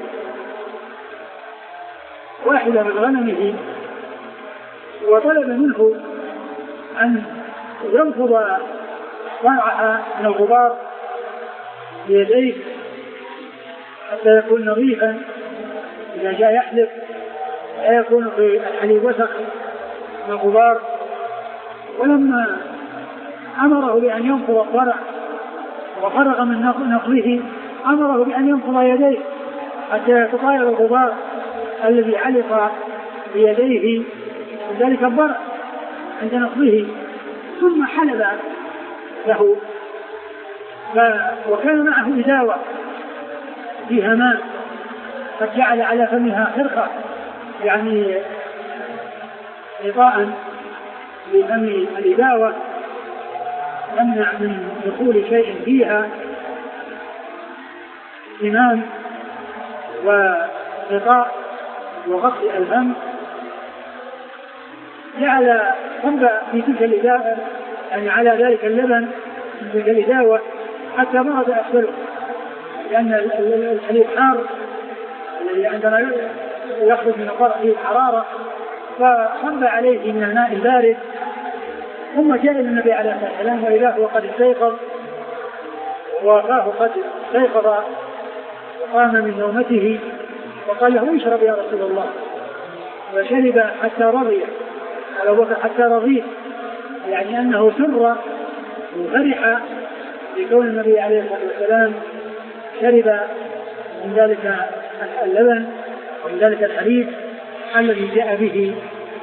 بواحدة من غنمه وطلب منه أن ينفض فرعها من الغبار بيديه حتى يكون نظيفا إذا جاء يحلف لا يكون في الحليب وسخ من الغبار. ولما أمره بأن ينفض الضرع وفرغ من نقضه أمره بأن ينفض يديه حتى يتطاير الغبار الذي علق بيديه من ذلك الضرع عند نقضه، ثم حلب له ف... وكان معه إداوة فيها ماء فجعل على فمها خرقة يعني غطاء لفم الإداوة يمنع من دخول شيء فيها إمام وغطاء وغطي الفم، جعل صب في تلك الإداوة يعني على ذلك اللبن في تلك الإداوة حتى برد أسفله، لأن الحليب حار الذي عندما يخرج من الضرع فيه الحرارة، فصب عليه من الماء البارد. ثم جاء النبي عليه الصلاة والسلام وإذا هو قد استيقظ وفاه قد استيقظ وقام من نومته وقال له اشرب يا رسول الله، وشرب حتى رضي أبو بكر حتى رضي، يعني أنه سر وفرح لكون النبي عليه الصلاة والسلام شرب من ذلك اللبن ومن ذلك الحليب الذي جاء به.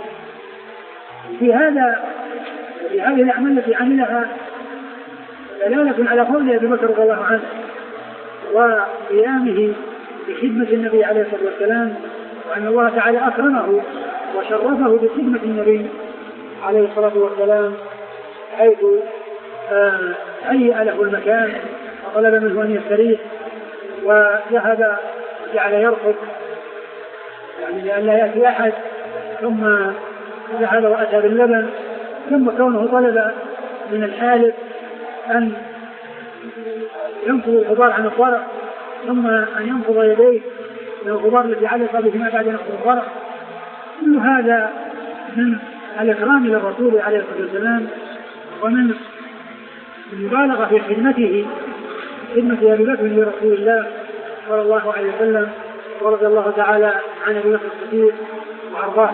في هذا في هذه الأعمال التي عملها دلالة على فضل أبي بكر رضي الله عنه وقيامه بخدمة النبي عليه الصلاة والسلام، وأن الله تعالى أكرمه وشرفه بخدمة النبي عليه الصلاة والسلام، حيث هيأ له المكان وطلب منه أن يستريح وذهب جعل يرقد يعني لأن لا يأتي أحد، ثم ذهب وأتى باللبن، ثم كونه طلب من الحالف أن ينفض الغبار عن الضرع ثم أن ينفض يديه من الغبار الذي علق به ما بعد نفض الضرع. كل هذا من الإكرام للرسول عليه الصلاة والسلام ومن المبالغة في خدمته خدمة أبي بكر لرسول الله صلى الله عليه وسلم، ورضي الله تعالى عن أبي بكر الصديق وأرضاه.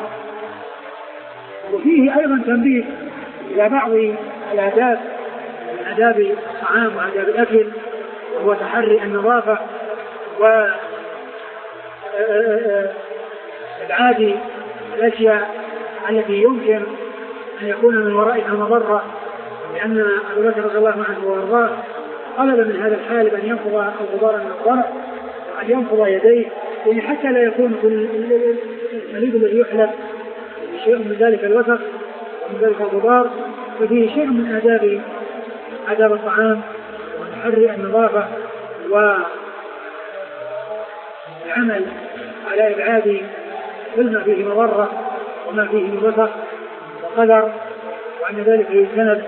وفيه أيضا تنبيه إلى بعض الآداب من آداب الطعام وآداب الأكل، وهو تحري النظافة وإبعاد الأشياء التي يمكن أن يكون من ورائها مضرة، لأن أبو بكر رضي الله عنه وأرضاه طلب من هذا الحالب أن ينفض الغبار من الضرع وأن ينفض يديه، يعني حتى لا يكون في الحليب الذي يحلب شيء من ذلك الوسخ ومن ذلك الغبار. ففيه شيء من آداب عدم الطعام وتحري النظافة والعمل على إبعاد كل ما فيه مضرة وما فيه من وسخ وقدر، وأن ذلك يجتنب.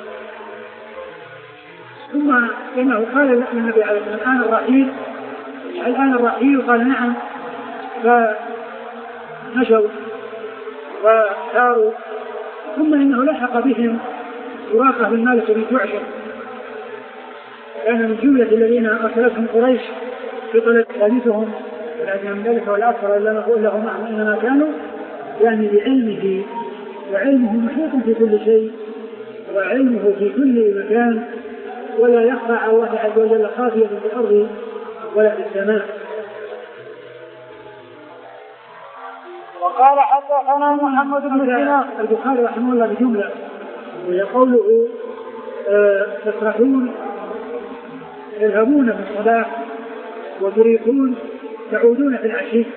ثم إنه قال النبي عليه الصلاة والسلام الآن الرحيل الآن الرحيل قال نعم، فمشوا وساروا. ثم إنه لحق بهم سراقة بن مالك بن جعشم، كان من جملة الذين أرسلتهم قريش في طلب حديثهم، ولكن من ذلك والأكثر إلا نقول لهم إنما كانوا يعني بعلمه، وعلمه محيط في كل شيء، وعلمه في كل مكان، ولا يخفى على الله عز وجل خافية في الأرض ولا في السماء. وقال حدثنا محمد بن سينا. البخاري رحمه الله بجملة، وهي قوله آه تسرحون يذهبون في الصباح وتريحون تعودون في العشي.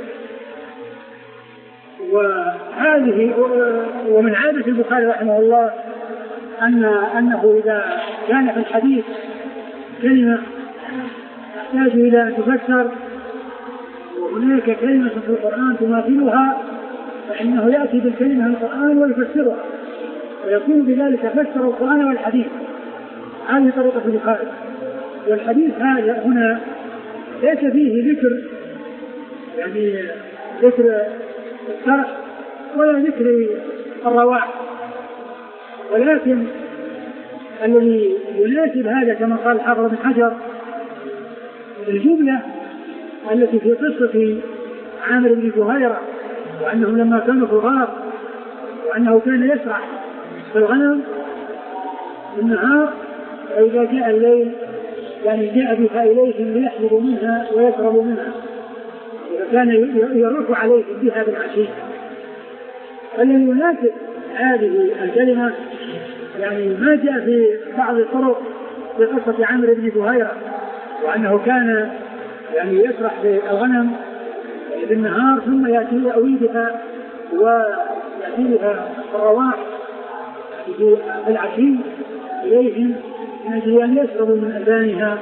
وهذه ومن عادة البخاري رحمه الله أن أنه إذا كان في الحديث كلمة تحتاج إلى أن تفسر وهناك كلمة في القرآن تماثلها، فإنه يأتي بالكلمة من القرآن ويفسرها، ويكون بذلك فسر القرآن والحديث. هذه طريقة البخاري. والحديث هذا هنا ليس فيه ذكر يعني ذكر الشرح ولا ذكر الرواح، ولكن الذي يناسب هذا كما قال الحافظ بن حجر الجملة التي في قصة عامر بن زهيرة، وأنهم لما كانوا في الغار وأنه كان يسرح في الغنم النهار، وإذا جاء الليل يعني جاء بها إليهم ليحضروا منها ويشربوا منها، وكان يروح عليهم بها بالعشي. فالذي يناسب هذه الكلمة يعني ما جاء في بعض الطرق في قصة عامر بن زهيرة، وأنه كان يعني يسرح في الغنم بالنهار ثم يأتي أويدها ويأتي بها الرواح في العشي إليهم من أجل أن يشربوا من أذانها.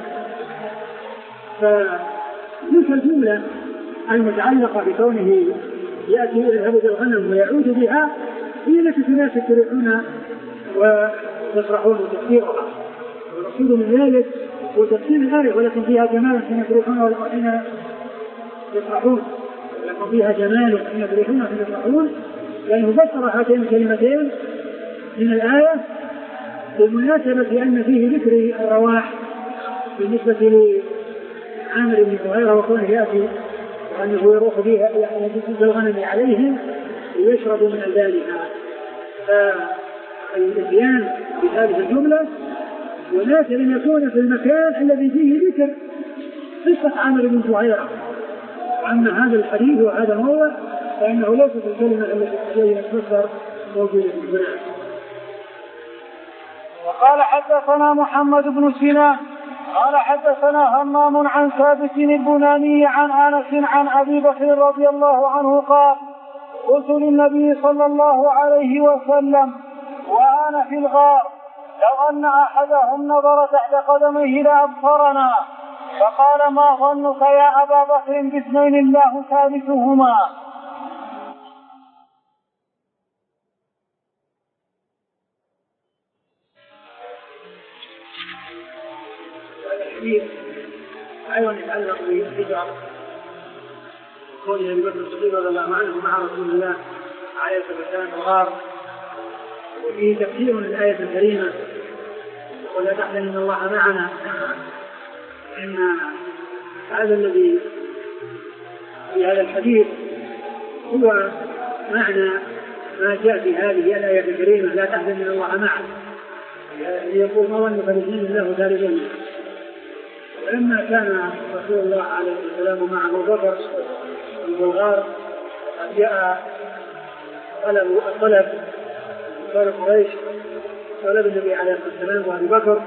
فتلك الجملة المتعلقة بكونه يأتي يذهب بالغنم ويعود بها هي التي تناسب تريحون وتسرحون وتكثيرها، والمقصود من ذلك هو تفسير الآية، ولكن فيها جمال حين تريحون وحين تسرحون، ولكن فيها جمال حين تريحون وحين تسرحون، لأنه فسر هاتين الكلمتين من الآية بالمناسبة أن فيه ذكر الرواح بالنسبة لعامر بن زهيرة وكونه يأتي وأنه يروح بها يعني بالغنم عليهم ويشرب من ألبانها. فالإتيان بهذه الجملة وناسب أن يكون في المكان الذي فيه ذكر قصة عامر بن زهيرة. وأما هذا الحديث وهذا موضع فإنه ليس في الكلمة التي تفسر موجودة في البناء. وقال حدثنا محمد بن سينا قال حدثنا همام عن ثابت البناني عن أنس عن أبي بكر رضي الله عنه قال قلت للنبي صلى الله عليه وسلم وأنا في الغار لو أن أحدهم نظر تحت قدميه لأبصرنا، فقال ما ظنك يا أبا بكر باثنين الله ثالثهما. أيضا يتعلق بالهجرة كون أبي بكر الصديق رضي الله عنه مع رسول الله عليه الصلاة والسلام الغار، وفيه تفسير للآية الكريمة ولا تحزن إن الله معنا، إن هذا الذي في هذا الحديث هو معنى ما جاء في هذه الآية الكريمة لا تحزن إن الله معنا، يقول ما ظنك باثنين الله ثالثهما. ولما كان رسول الله عليه السلام مع أبو بكر في الغار جاء طلب الطلب قال قريش طلب النبي عليه الصلاة والسلام وأبي بكر،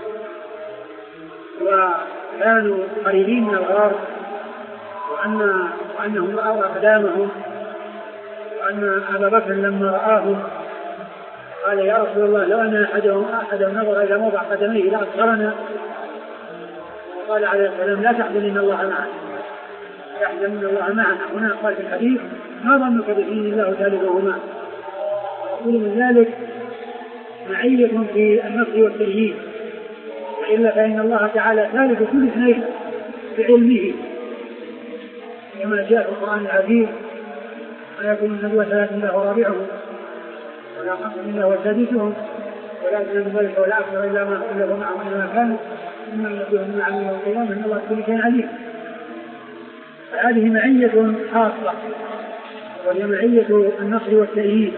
وكانوا قريبين من الغار وأن وأنهم رأوا أقدامهم، وأن أبا بكر لما رآهم قال يا رسول الله لو أن أحدهم أحد نظر إلى موضع قدميه لأبصرنا. قال عليه السلام لا تحزن إن الله معنا، لا تحزن إن الله معنا. هنا قال في الحديث ما ظنك باثنين الله ثالثهما. يقول من ذلك معية في النصر والتأييد، وإلا فإن الله تعالى ثالث كل اثنين بعلمه كما جاء في القرآن العزيز ولا يكون النبي ثلاث الله رابعه ولا خمس الله وسادسهم ولا أدنى من ذلك ولا أكثر إلا ما كله معهم إنما كانوا إن الذين من عمله القيامة إن الله كل شيء عليم. فهذه معية خاصة وهي معية النصر والتأييد،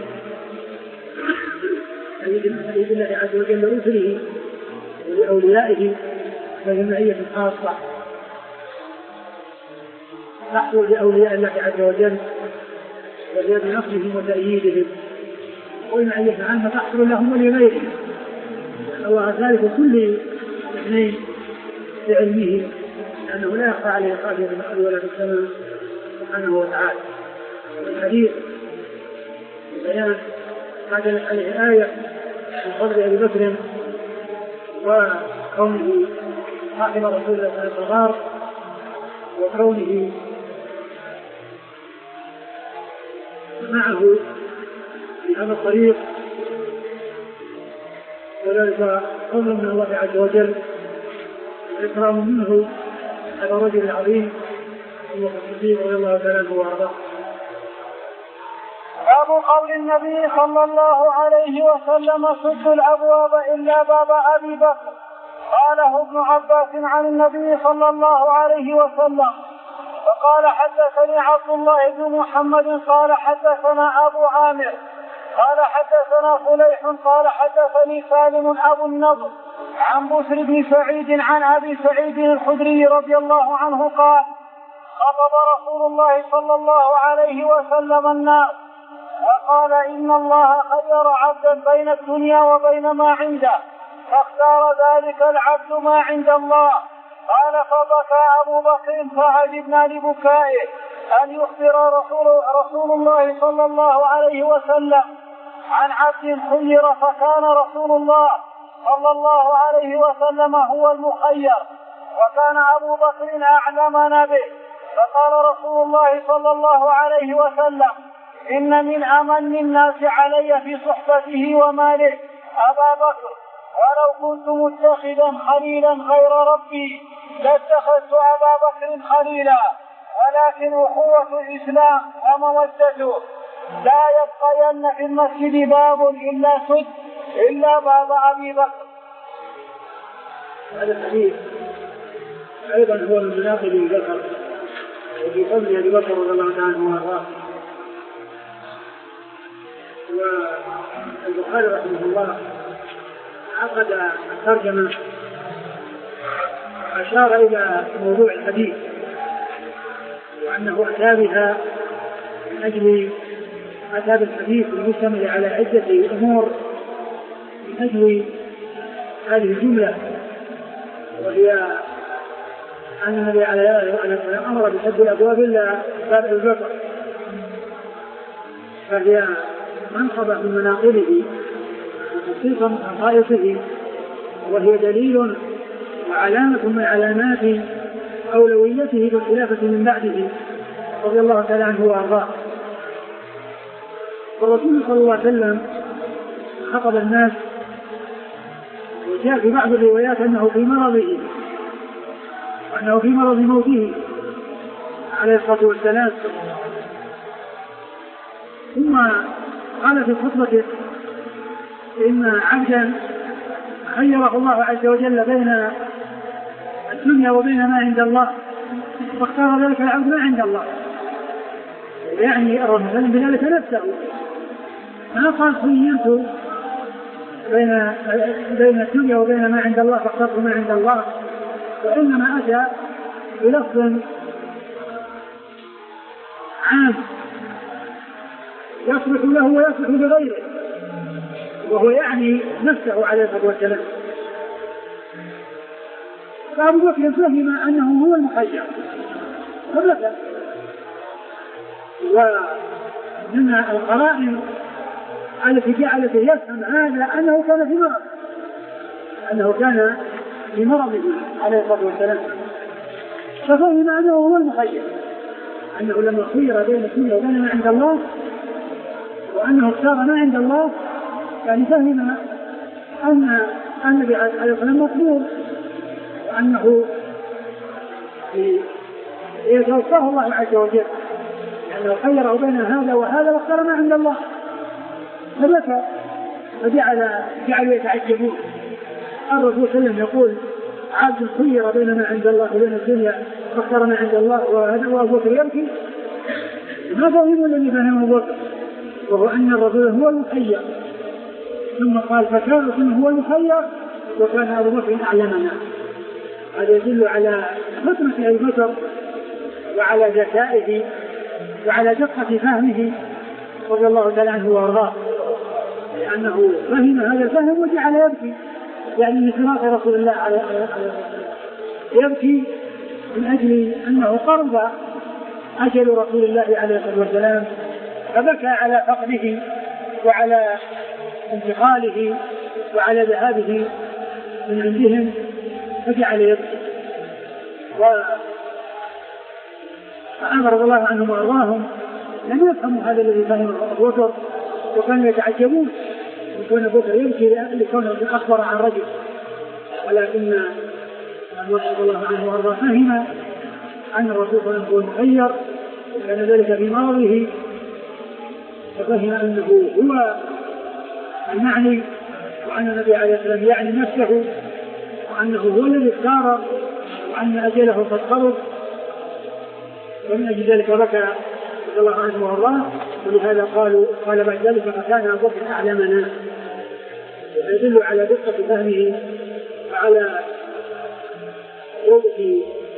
تأييد الله عز وجل لرسله ولأوليائه، فهي معية خاصة تحصل لأولياء الله عز وجل وزيادة نصرهم وتأييدهم، والمعية عامة تحصل لهم ولغيرهم. الله ذلك كل اثنين بعلمه لأنه لا يخفى عليه خافية في الأرض ولا في السماء سبحانه وتعالى. والحديث بيان ما دلت عليه آية من فضل أبي بكر وكونه صاحب رسول الله صلى الله عليه وسلم وكونه معه في هذا الطريق، وذلك فضل من الله عز وجل إكرام منه على رجل عظيم هو الصديق رضي الله تعالى عنه وارضاه. باب قول النبي صلى الله عليه وسلم سدوا الابواب الا باب ابي بكر. قاله ابن عباس عن النبي صلى الله عليه وسلم. فقال حدثني عبد الله بن محمد قال حدثنا ابو عامر قال حدثنا فليح قال حدثني سالم ابو النضر عن بسر بن سعيد عن ابي سعيد الخدري رضي الله عنه قال خطب رسول الله صلى الله عليه وسلم الناس وقال إن الله خير عبدا بين الدنيا وبين ما عنده فاختار ذلك العبد ما عند الله. قال فبكى أبو بكر فعجبنا لبكائه أن يخبر رسول, رسول الله صلى الله عليه وسلم عن عبد خير، فكان رسول الله صلى الله عليه وسلم هو المخير وكان أبو بكر أعلمنا به. فقال رسول الله صلى الله عليه وسلم إن من أمن الناس علي في صحبته وماله أبا بكر، ولو كنت متخذا خليلا غير ربي لاتخذت أبا بكر خليلا، ولكن أخوة الإسلام ومودته لا يبقين في المسجد باب إلا سد إلا باب أبي بكر. هذا الحديث أيضا هو من مناقب البكر وفي فضل أبي بكر رضي الله عنه وارضاه. والبخاري رحمه الله عقد الترجمة أشار إلى موضوع الحديث وأنه أتى بها من أجل أتى بالحديث المشتمل على عدة أمور من أجل هذه الجملة، وهي أن النبي عليه الصلاة أمر بسد الأبواب إلا باب أبي بكر، فهي منقبة من مناقبه وخصيصا من خصائصه، وهي دليل وعلامة من علامات أولويته بالخلافة من بعده رضي الله تعالى عنه وأرضاه. والرسول صلى الله عليه وسلم خطب الناس، وجاء في بعض الروايات أنه في مرضه وأنه في مرض موته عليه الصلاة والسلام. ثم قال في خطبته إن عبدا خيره الله عز وجل بين الدنيا وبين ما عند الله فاختار ذلك العبد ما عند الله، يعني الرسول بذلك نفسه ما قال خيرت بين بين الدنيا وبين ما عند الله فاخترت ما عند الله، وإنما أتى بلفظ عام يصلح له ويصلح لغيره، وهو يعني نفسه عليه الصلاة والسلام. فأبو بكر فهم أنه هو المخير فبكى. ومن القرائن التي جعلته يفهم هذا أنه كان في مرض أنه كان في مرضه عليه الصلاة والسلام، ففهم أنه هو المخير، أنه لما خير بين الدنيا وبين ما عند الله وأنه اختار ما عند الله، يعني فهم أن النبي عليه الصلاة والسلام مقبول، وأنه يتوفاه الله عز وجل، لأنه خيره بين هذا وهذا واختار ما عند الله، فبكى فجعل جعلوا يتعجبون. الرسول صلى الله عليه وسلم يقول عبد خير بين ما عند الله وبين الدنيا واختار ما عند الله، وهذا وأبو بكر يبكي. ما فهموا الذي فهمه أبو بكر، وهو أن الرسول هو المخير، ثم قال فكان هو المخير وكان أبو بكر أعلمنا. هذا يدل على حكمة أبي بكر وعلى ذكائه وعلى دقة فهمه رضي الله تعالى عنه وارضاه، لأنه فهم هذا الفهم وجعل يبكي، يعني من صراط رسول الله عليه الصلاة يبكي من أجل أنه قرب أجل رسول الله عليه الصلاة والسلام، فبكى على فقده وعلى انتقاله وعلى ذهابه من عندهم، فجعل يبكي. وأمر الله عنهم وأرضاهم لم يفهموا هذا الذي فهمه أبو بكر، وكانوا يتعجبون يكون أبو بكر يبكي لكونه أخبر عن رجل، ولكن رضي الله عنه وأرضاه فهم أن الرسول صلى الله عليه وسلم هو المخير، وكان ذلك في مرضه، ففهم أنه هو المعني، وأن النبي عليه الصلاة والسلام يعني نفسه، وأنه هو الذي اختار، وأن أجله قد قرب، ومن أجل ذلك بكى رضي الله عنه وأرضاه. ولهذا قالوا قال بعد ذلك فكان أبو بكر أعلمنا، يدل على دقة فهمه وعلى قوة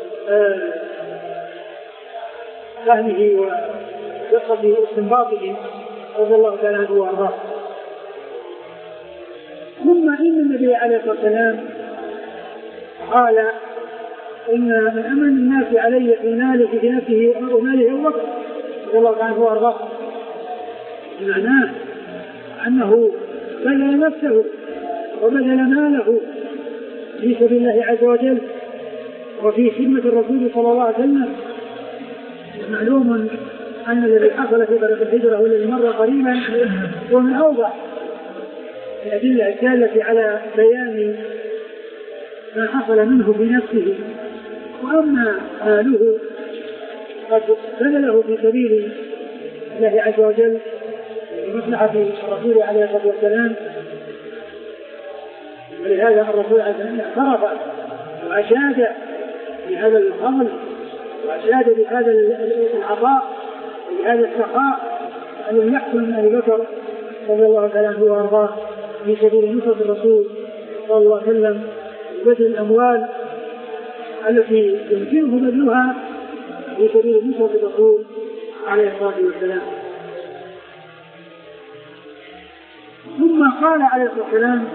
فهمه ودقة استنباطه رضي الله تعالى عنه وأرضاه. ثم إن النبي عليه الصلاة والسلام قال إن من أمن الناس علي في ماله في نفسه وماله أبو بكر رضي الله عنه وأرضاه، معناه أنه بذل نفسه وبذل ماله في سبيل الله عز وجل وفي خدمة الرسول صلى الله عليه وسلم. معلوم أن الذي حصل في طريق الهجرة والذي مر قريبا هو من أوضح الأدلة الدالة على بيان ما حصل منه بنفسه، وأما ماله قد بذله في سبيل الله عز وجل لمصلحة الرسول عليه الصلاة والسلام. ولهذا الرسول عليه الصلاة والسلام اعترف وأشاد بهذا الفضل وأشاد بهذا العطاء وبهذا السخاء الذي يحصل من أبي بكر رضي الله تعالى عنه وأرضاه في سبيل نصرة الرسول صلى الله عليه وسلم، وبذل الأموال التي يمكنه بذلها في سبيل نصرة الرسول عليه الصلاة والسلام. ثم قال عليه الصلاة والسلام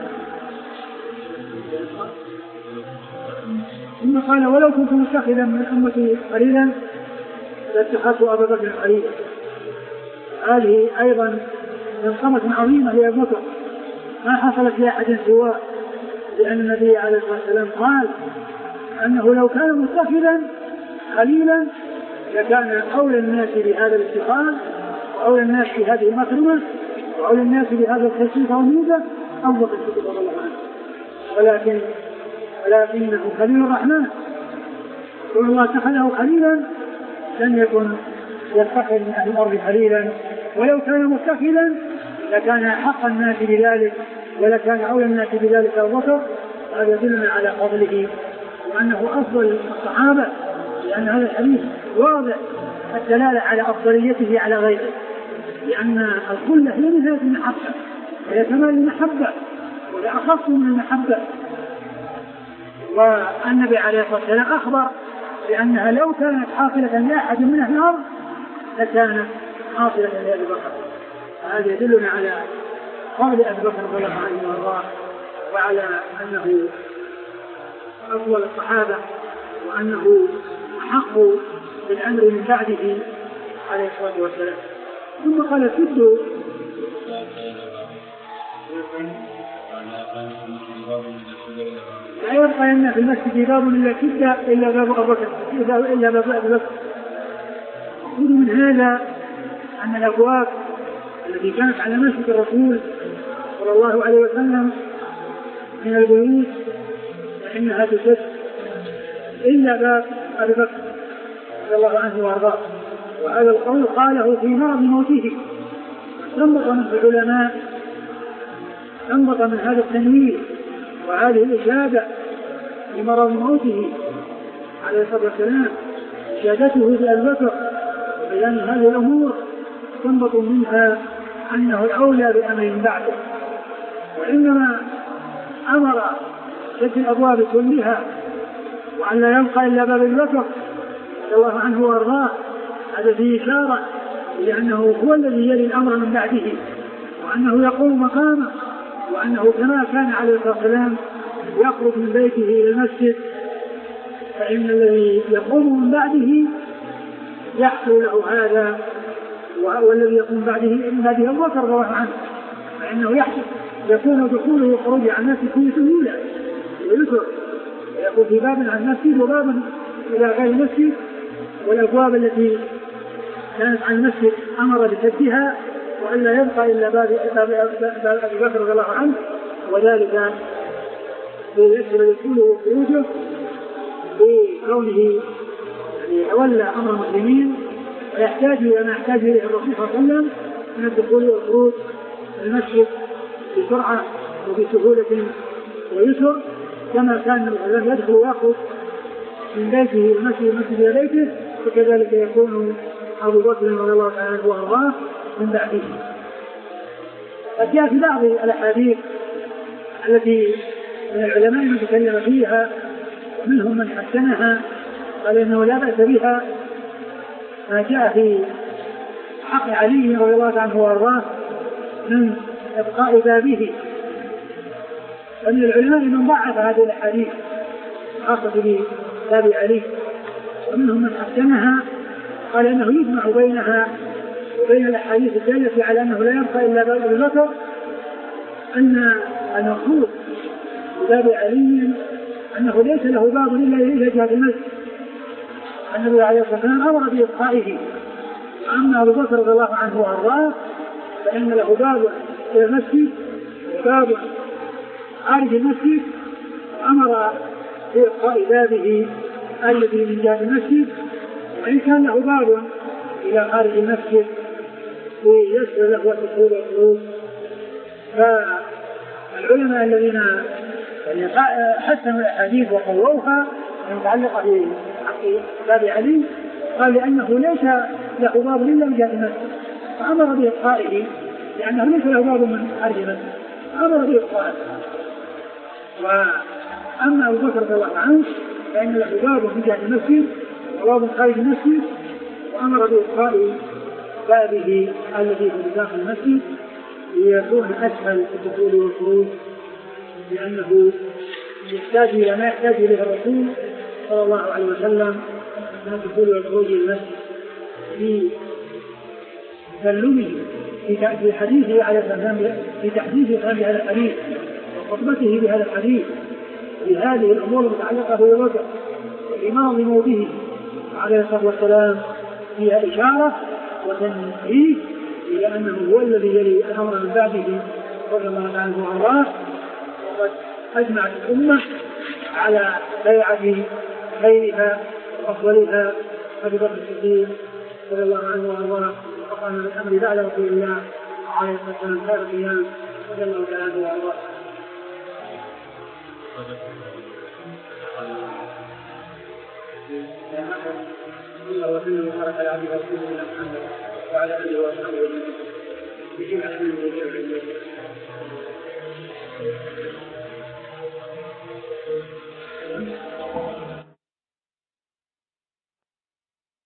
ثم قال ولو كنت متخذا من أمتي قليلا لاتخذت أبا بكر قليلا. هذه أيضا منقمة عظيمة لأبي بكر ما حصلت لأحد سواه، لأن النبي عليه الصلاة والسلام قال أنه لو كان متخذا قليلا لكان أولى الناس بهذا الاتخاذ وأولى الناس بهذه المكرمة وأولى الناس بهذا الخصيصة والميزة أبو بكر الصديق رضي الله عنه. ولكن ولكنه خليل الرحمن، كل الله اتخذه خليلا لم يكن يتخذ من أهل الأرض خليلا، ولو كان متخذا لكان أحق الناس بذلك ولكان أولى الناس بذلك أبو بكر. هذا يدلنا على فضله وأنه أفضل الصحابة، لأن هذا الحديث واضح الدلالة على أفضليته على غيره، لأن الخلة هي نهاية المحبة وهي كمال المحبة وهي أخص من المحبة. والنبي عليه الصلاة والسلام أخبر بأنها لو كانت حاصلة لأحد من أهل الأرض لكانت حاصلة لأبي بكر. هذا يدلنا على فضل أبي بكر رضي الله عنه وارضاه، وعلى أنه أفضل الصحابة وأنه أحق بالأمر من بعده عليه الصلاة والسلام. ثم قال سدوا لا يبقى أن في المسجد باب إلا كدة إلا باب أبو بكر إلا باب أبو بكر. خذوا من هذا أن الأبواب التي كانت على مسجد الرسول صلى الله عليه وسلم من البيوت فإنها تسد إلا باب أبي بكر رضي الله عنه وأرضاه. وهذا القول قاله في مرض موته. استنبط من العلماء استنبط من هذا التنوير وهذه الإشادة في مرض موته عليه الصلاة والسلام إشادته بأبي بكر وبيان هذه الأمور استنبطوا منها أنه الأولى بأمر بعده. وإنما أمر سد الأبواب كلها وأن لا يبقى إلا باب أبي بكر رضي الله عنه وأرضاه. هذا فيه إشارة لأنه هو الذي يلي الأمر من بعده وأنه يقوم مقامه وأنه كما كان عليه الصلاة والسلام يخرج من بيته إلى المسجد فإن الذي يقوم من بعده يحصل له هذا والذي يقوم بعده من بعده أبو بكر رضي الله عنه فإنه يحصل يكون دخوله وخروجه عن نفسه فيه سهولة ويسر ويكون في باب عن نفسه وباب إلى غير المسجد. والأبواب التي كانت عن المسجد أمر بسدها وألا يبقى إلا باب أبي بكر رضي الله عنه وذلك بيسر دخوله وخروجه بكونه يعني تولى أمر المسلمين ويحتاج إلى ما يحتاج إليه الرسول صلى الله عليه وسلم من الدخول والخروج المسجد بسرعة وبسهولة ويسر كما كان النبي يدخل ويخرج من بيته المسجد المسجد إلى بيته وكذلك يكون أبو بكر رضي الله عنه وأرضاه من بعده. قد جاء في بعض الأحاديث التي من العلماء من تكلم فيها ومنهم من حسنها قال إنه لا بأس بها ما جاء في حق علي رضي الله عنه وأرضاه من إبقاء بابه. ومن العلماء من ضعف هذه الأحاديث خاصة بباب علي ومنهم من حسنها قال إنه يجمع بينها وبين الأحاديث الدالة على أنه لا يبقى إلا باب أبي بكر أن المقصود بباب علي أنه ليس له باب إلا إلى جهة المسجد. النبي عليه الصلاة والسلام أمر بإبقائه. أما أبو بكر رضي الله عنه وأرضاه فإن له باب إلى المسجد وباب خارج المسجد وأمر بإبقاء بابه الذي من جهة المسجد وإن كان له باب إلى خارج المسجد ليسر له الدخول والخروج. فالعلماء الذين حسنوا الأحاديث وقووها المتعلقة بحق باب علي قال لأنه ليس له باب إلا من جهة المسجد فأمر بإبقائه لأنه ليس له باب من خارج المسجد فأمر بإبقائه. وأما أبو بكر رضي الله عنه فإن له باب من جهة المسجد وباب خارج المسجد وأمر بإبقاء بابه الذي في داخل المسجد ليكون أسهل الدخول والخروج لأنه يحتاج إلى ما يحتاج إليه الرسول صلى الله عليه وسلم من الدخول والخروج إلى المسجد في تكلمه في حديثه على السلام في تحديثه بهذا الحديث وخطبته بهذا الحديث في هذه الأمور المتعلقة بالوجه وإمام موته عليه الصلاة والسلام فيها إشارة وتنبيه إلى أنه هو الذي يلي الأمر من بعده رضي الله عنه وأرضاه. وقد أجمعت الأمة على بيعة خيرها وأفضلها أبي بكر الصديق رضي الله عنه وأرضاه وقام بالأمر بعد رسول الله عليه الصلاة والسلام خير القيام رضي الله عنه وأرضاه. الله وسلم وبارك على عبده ورسوله محمد وعلى اله وصحبه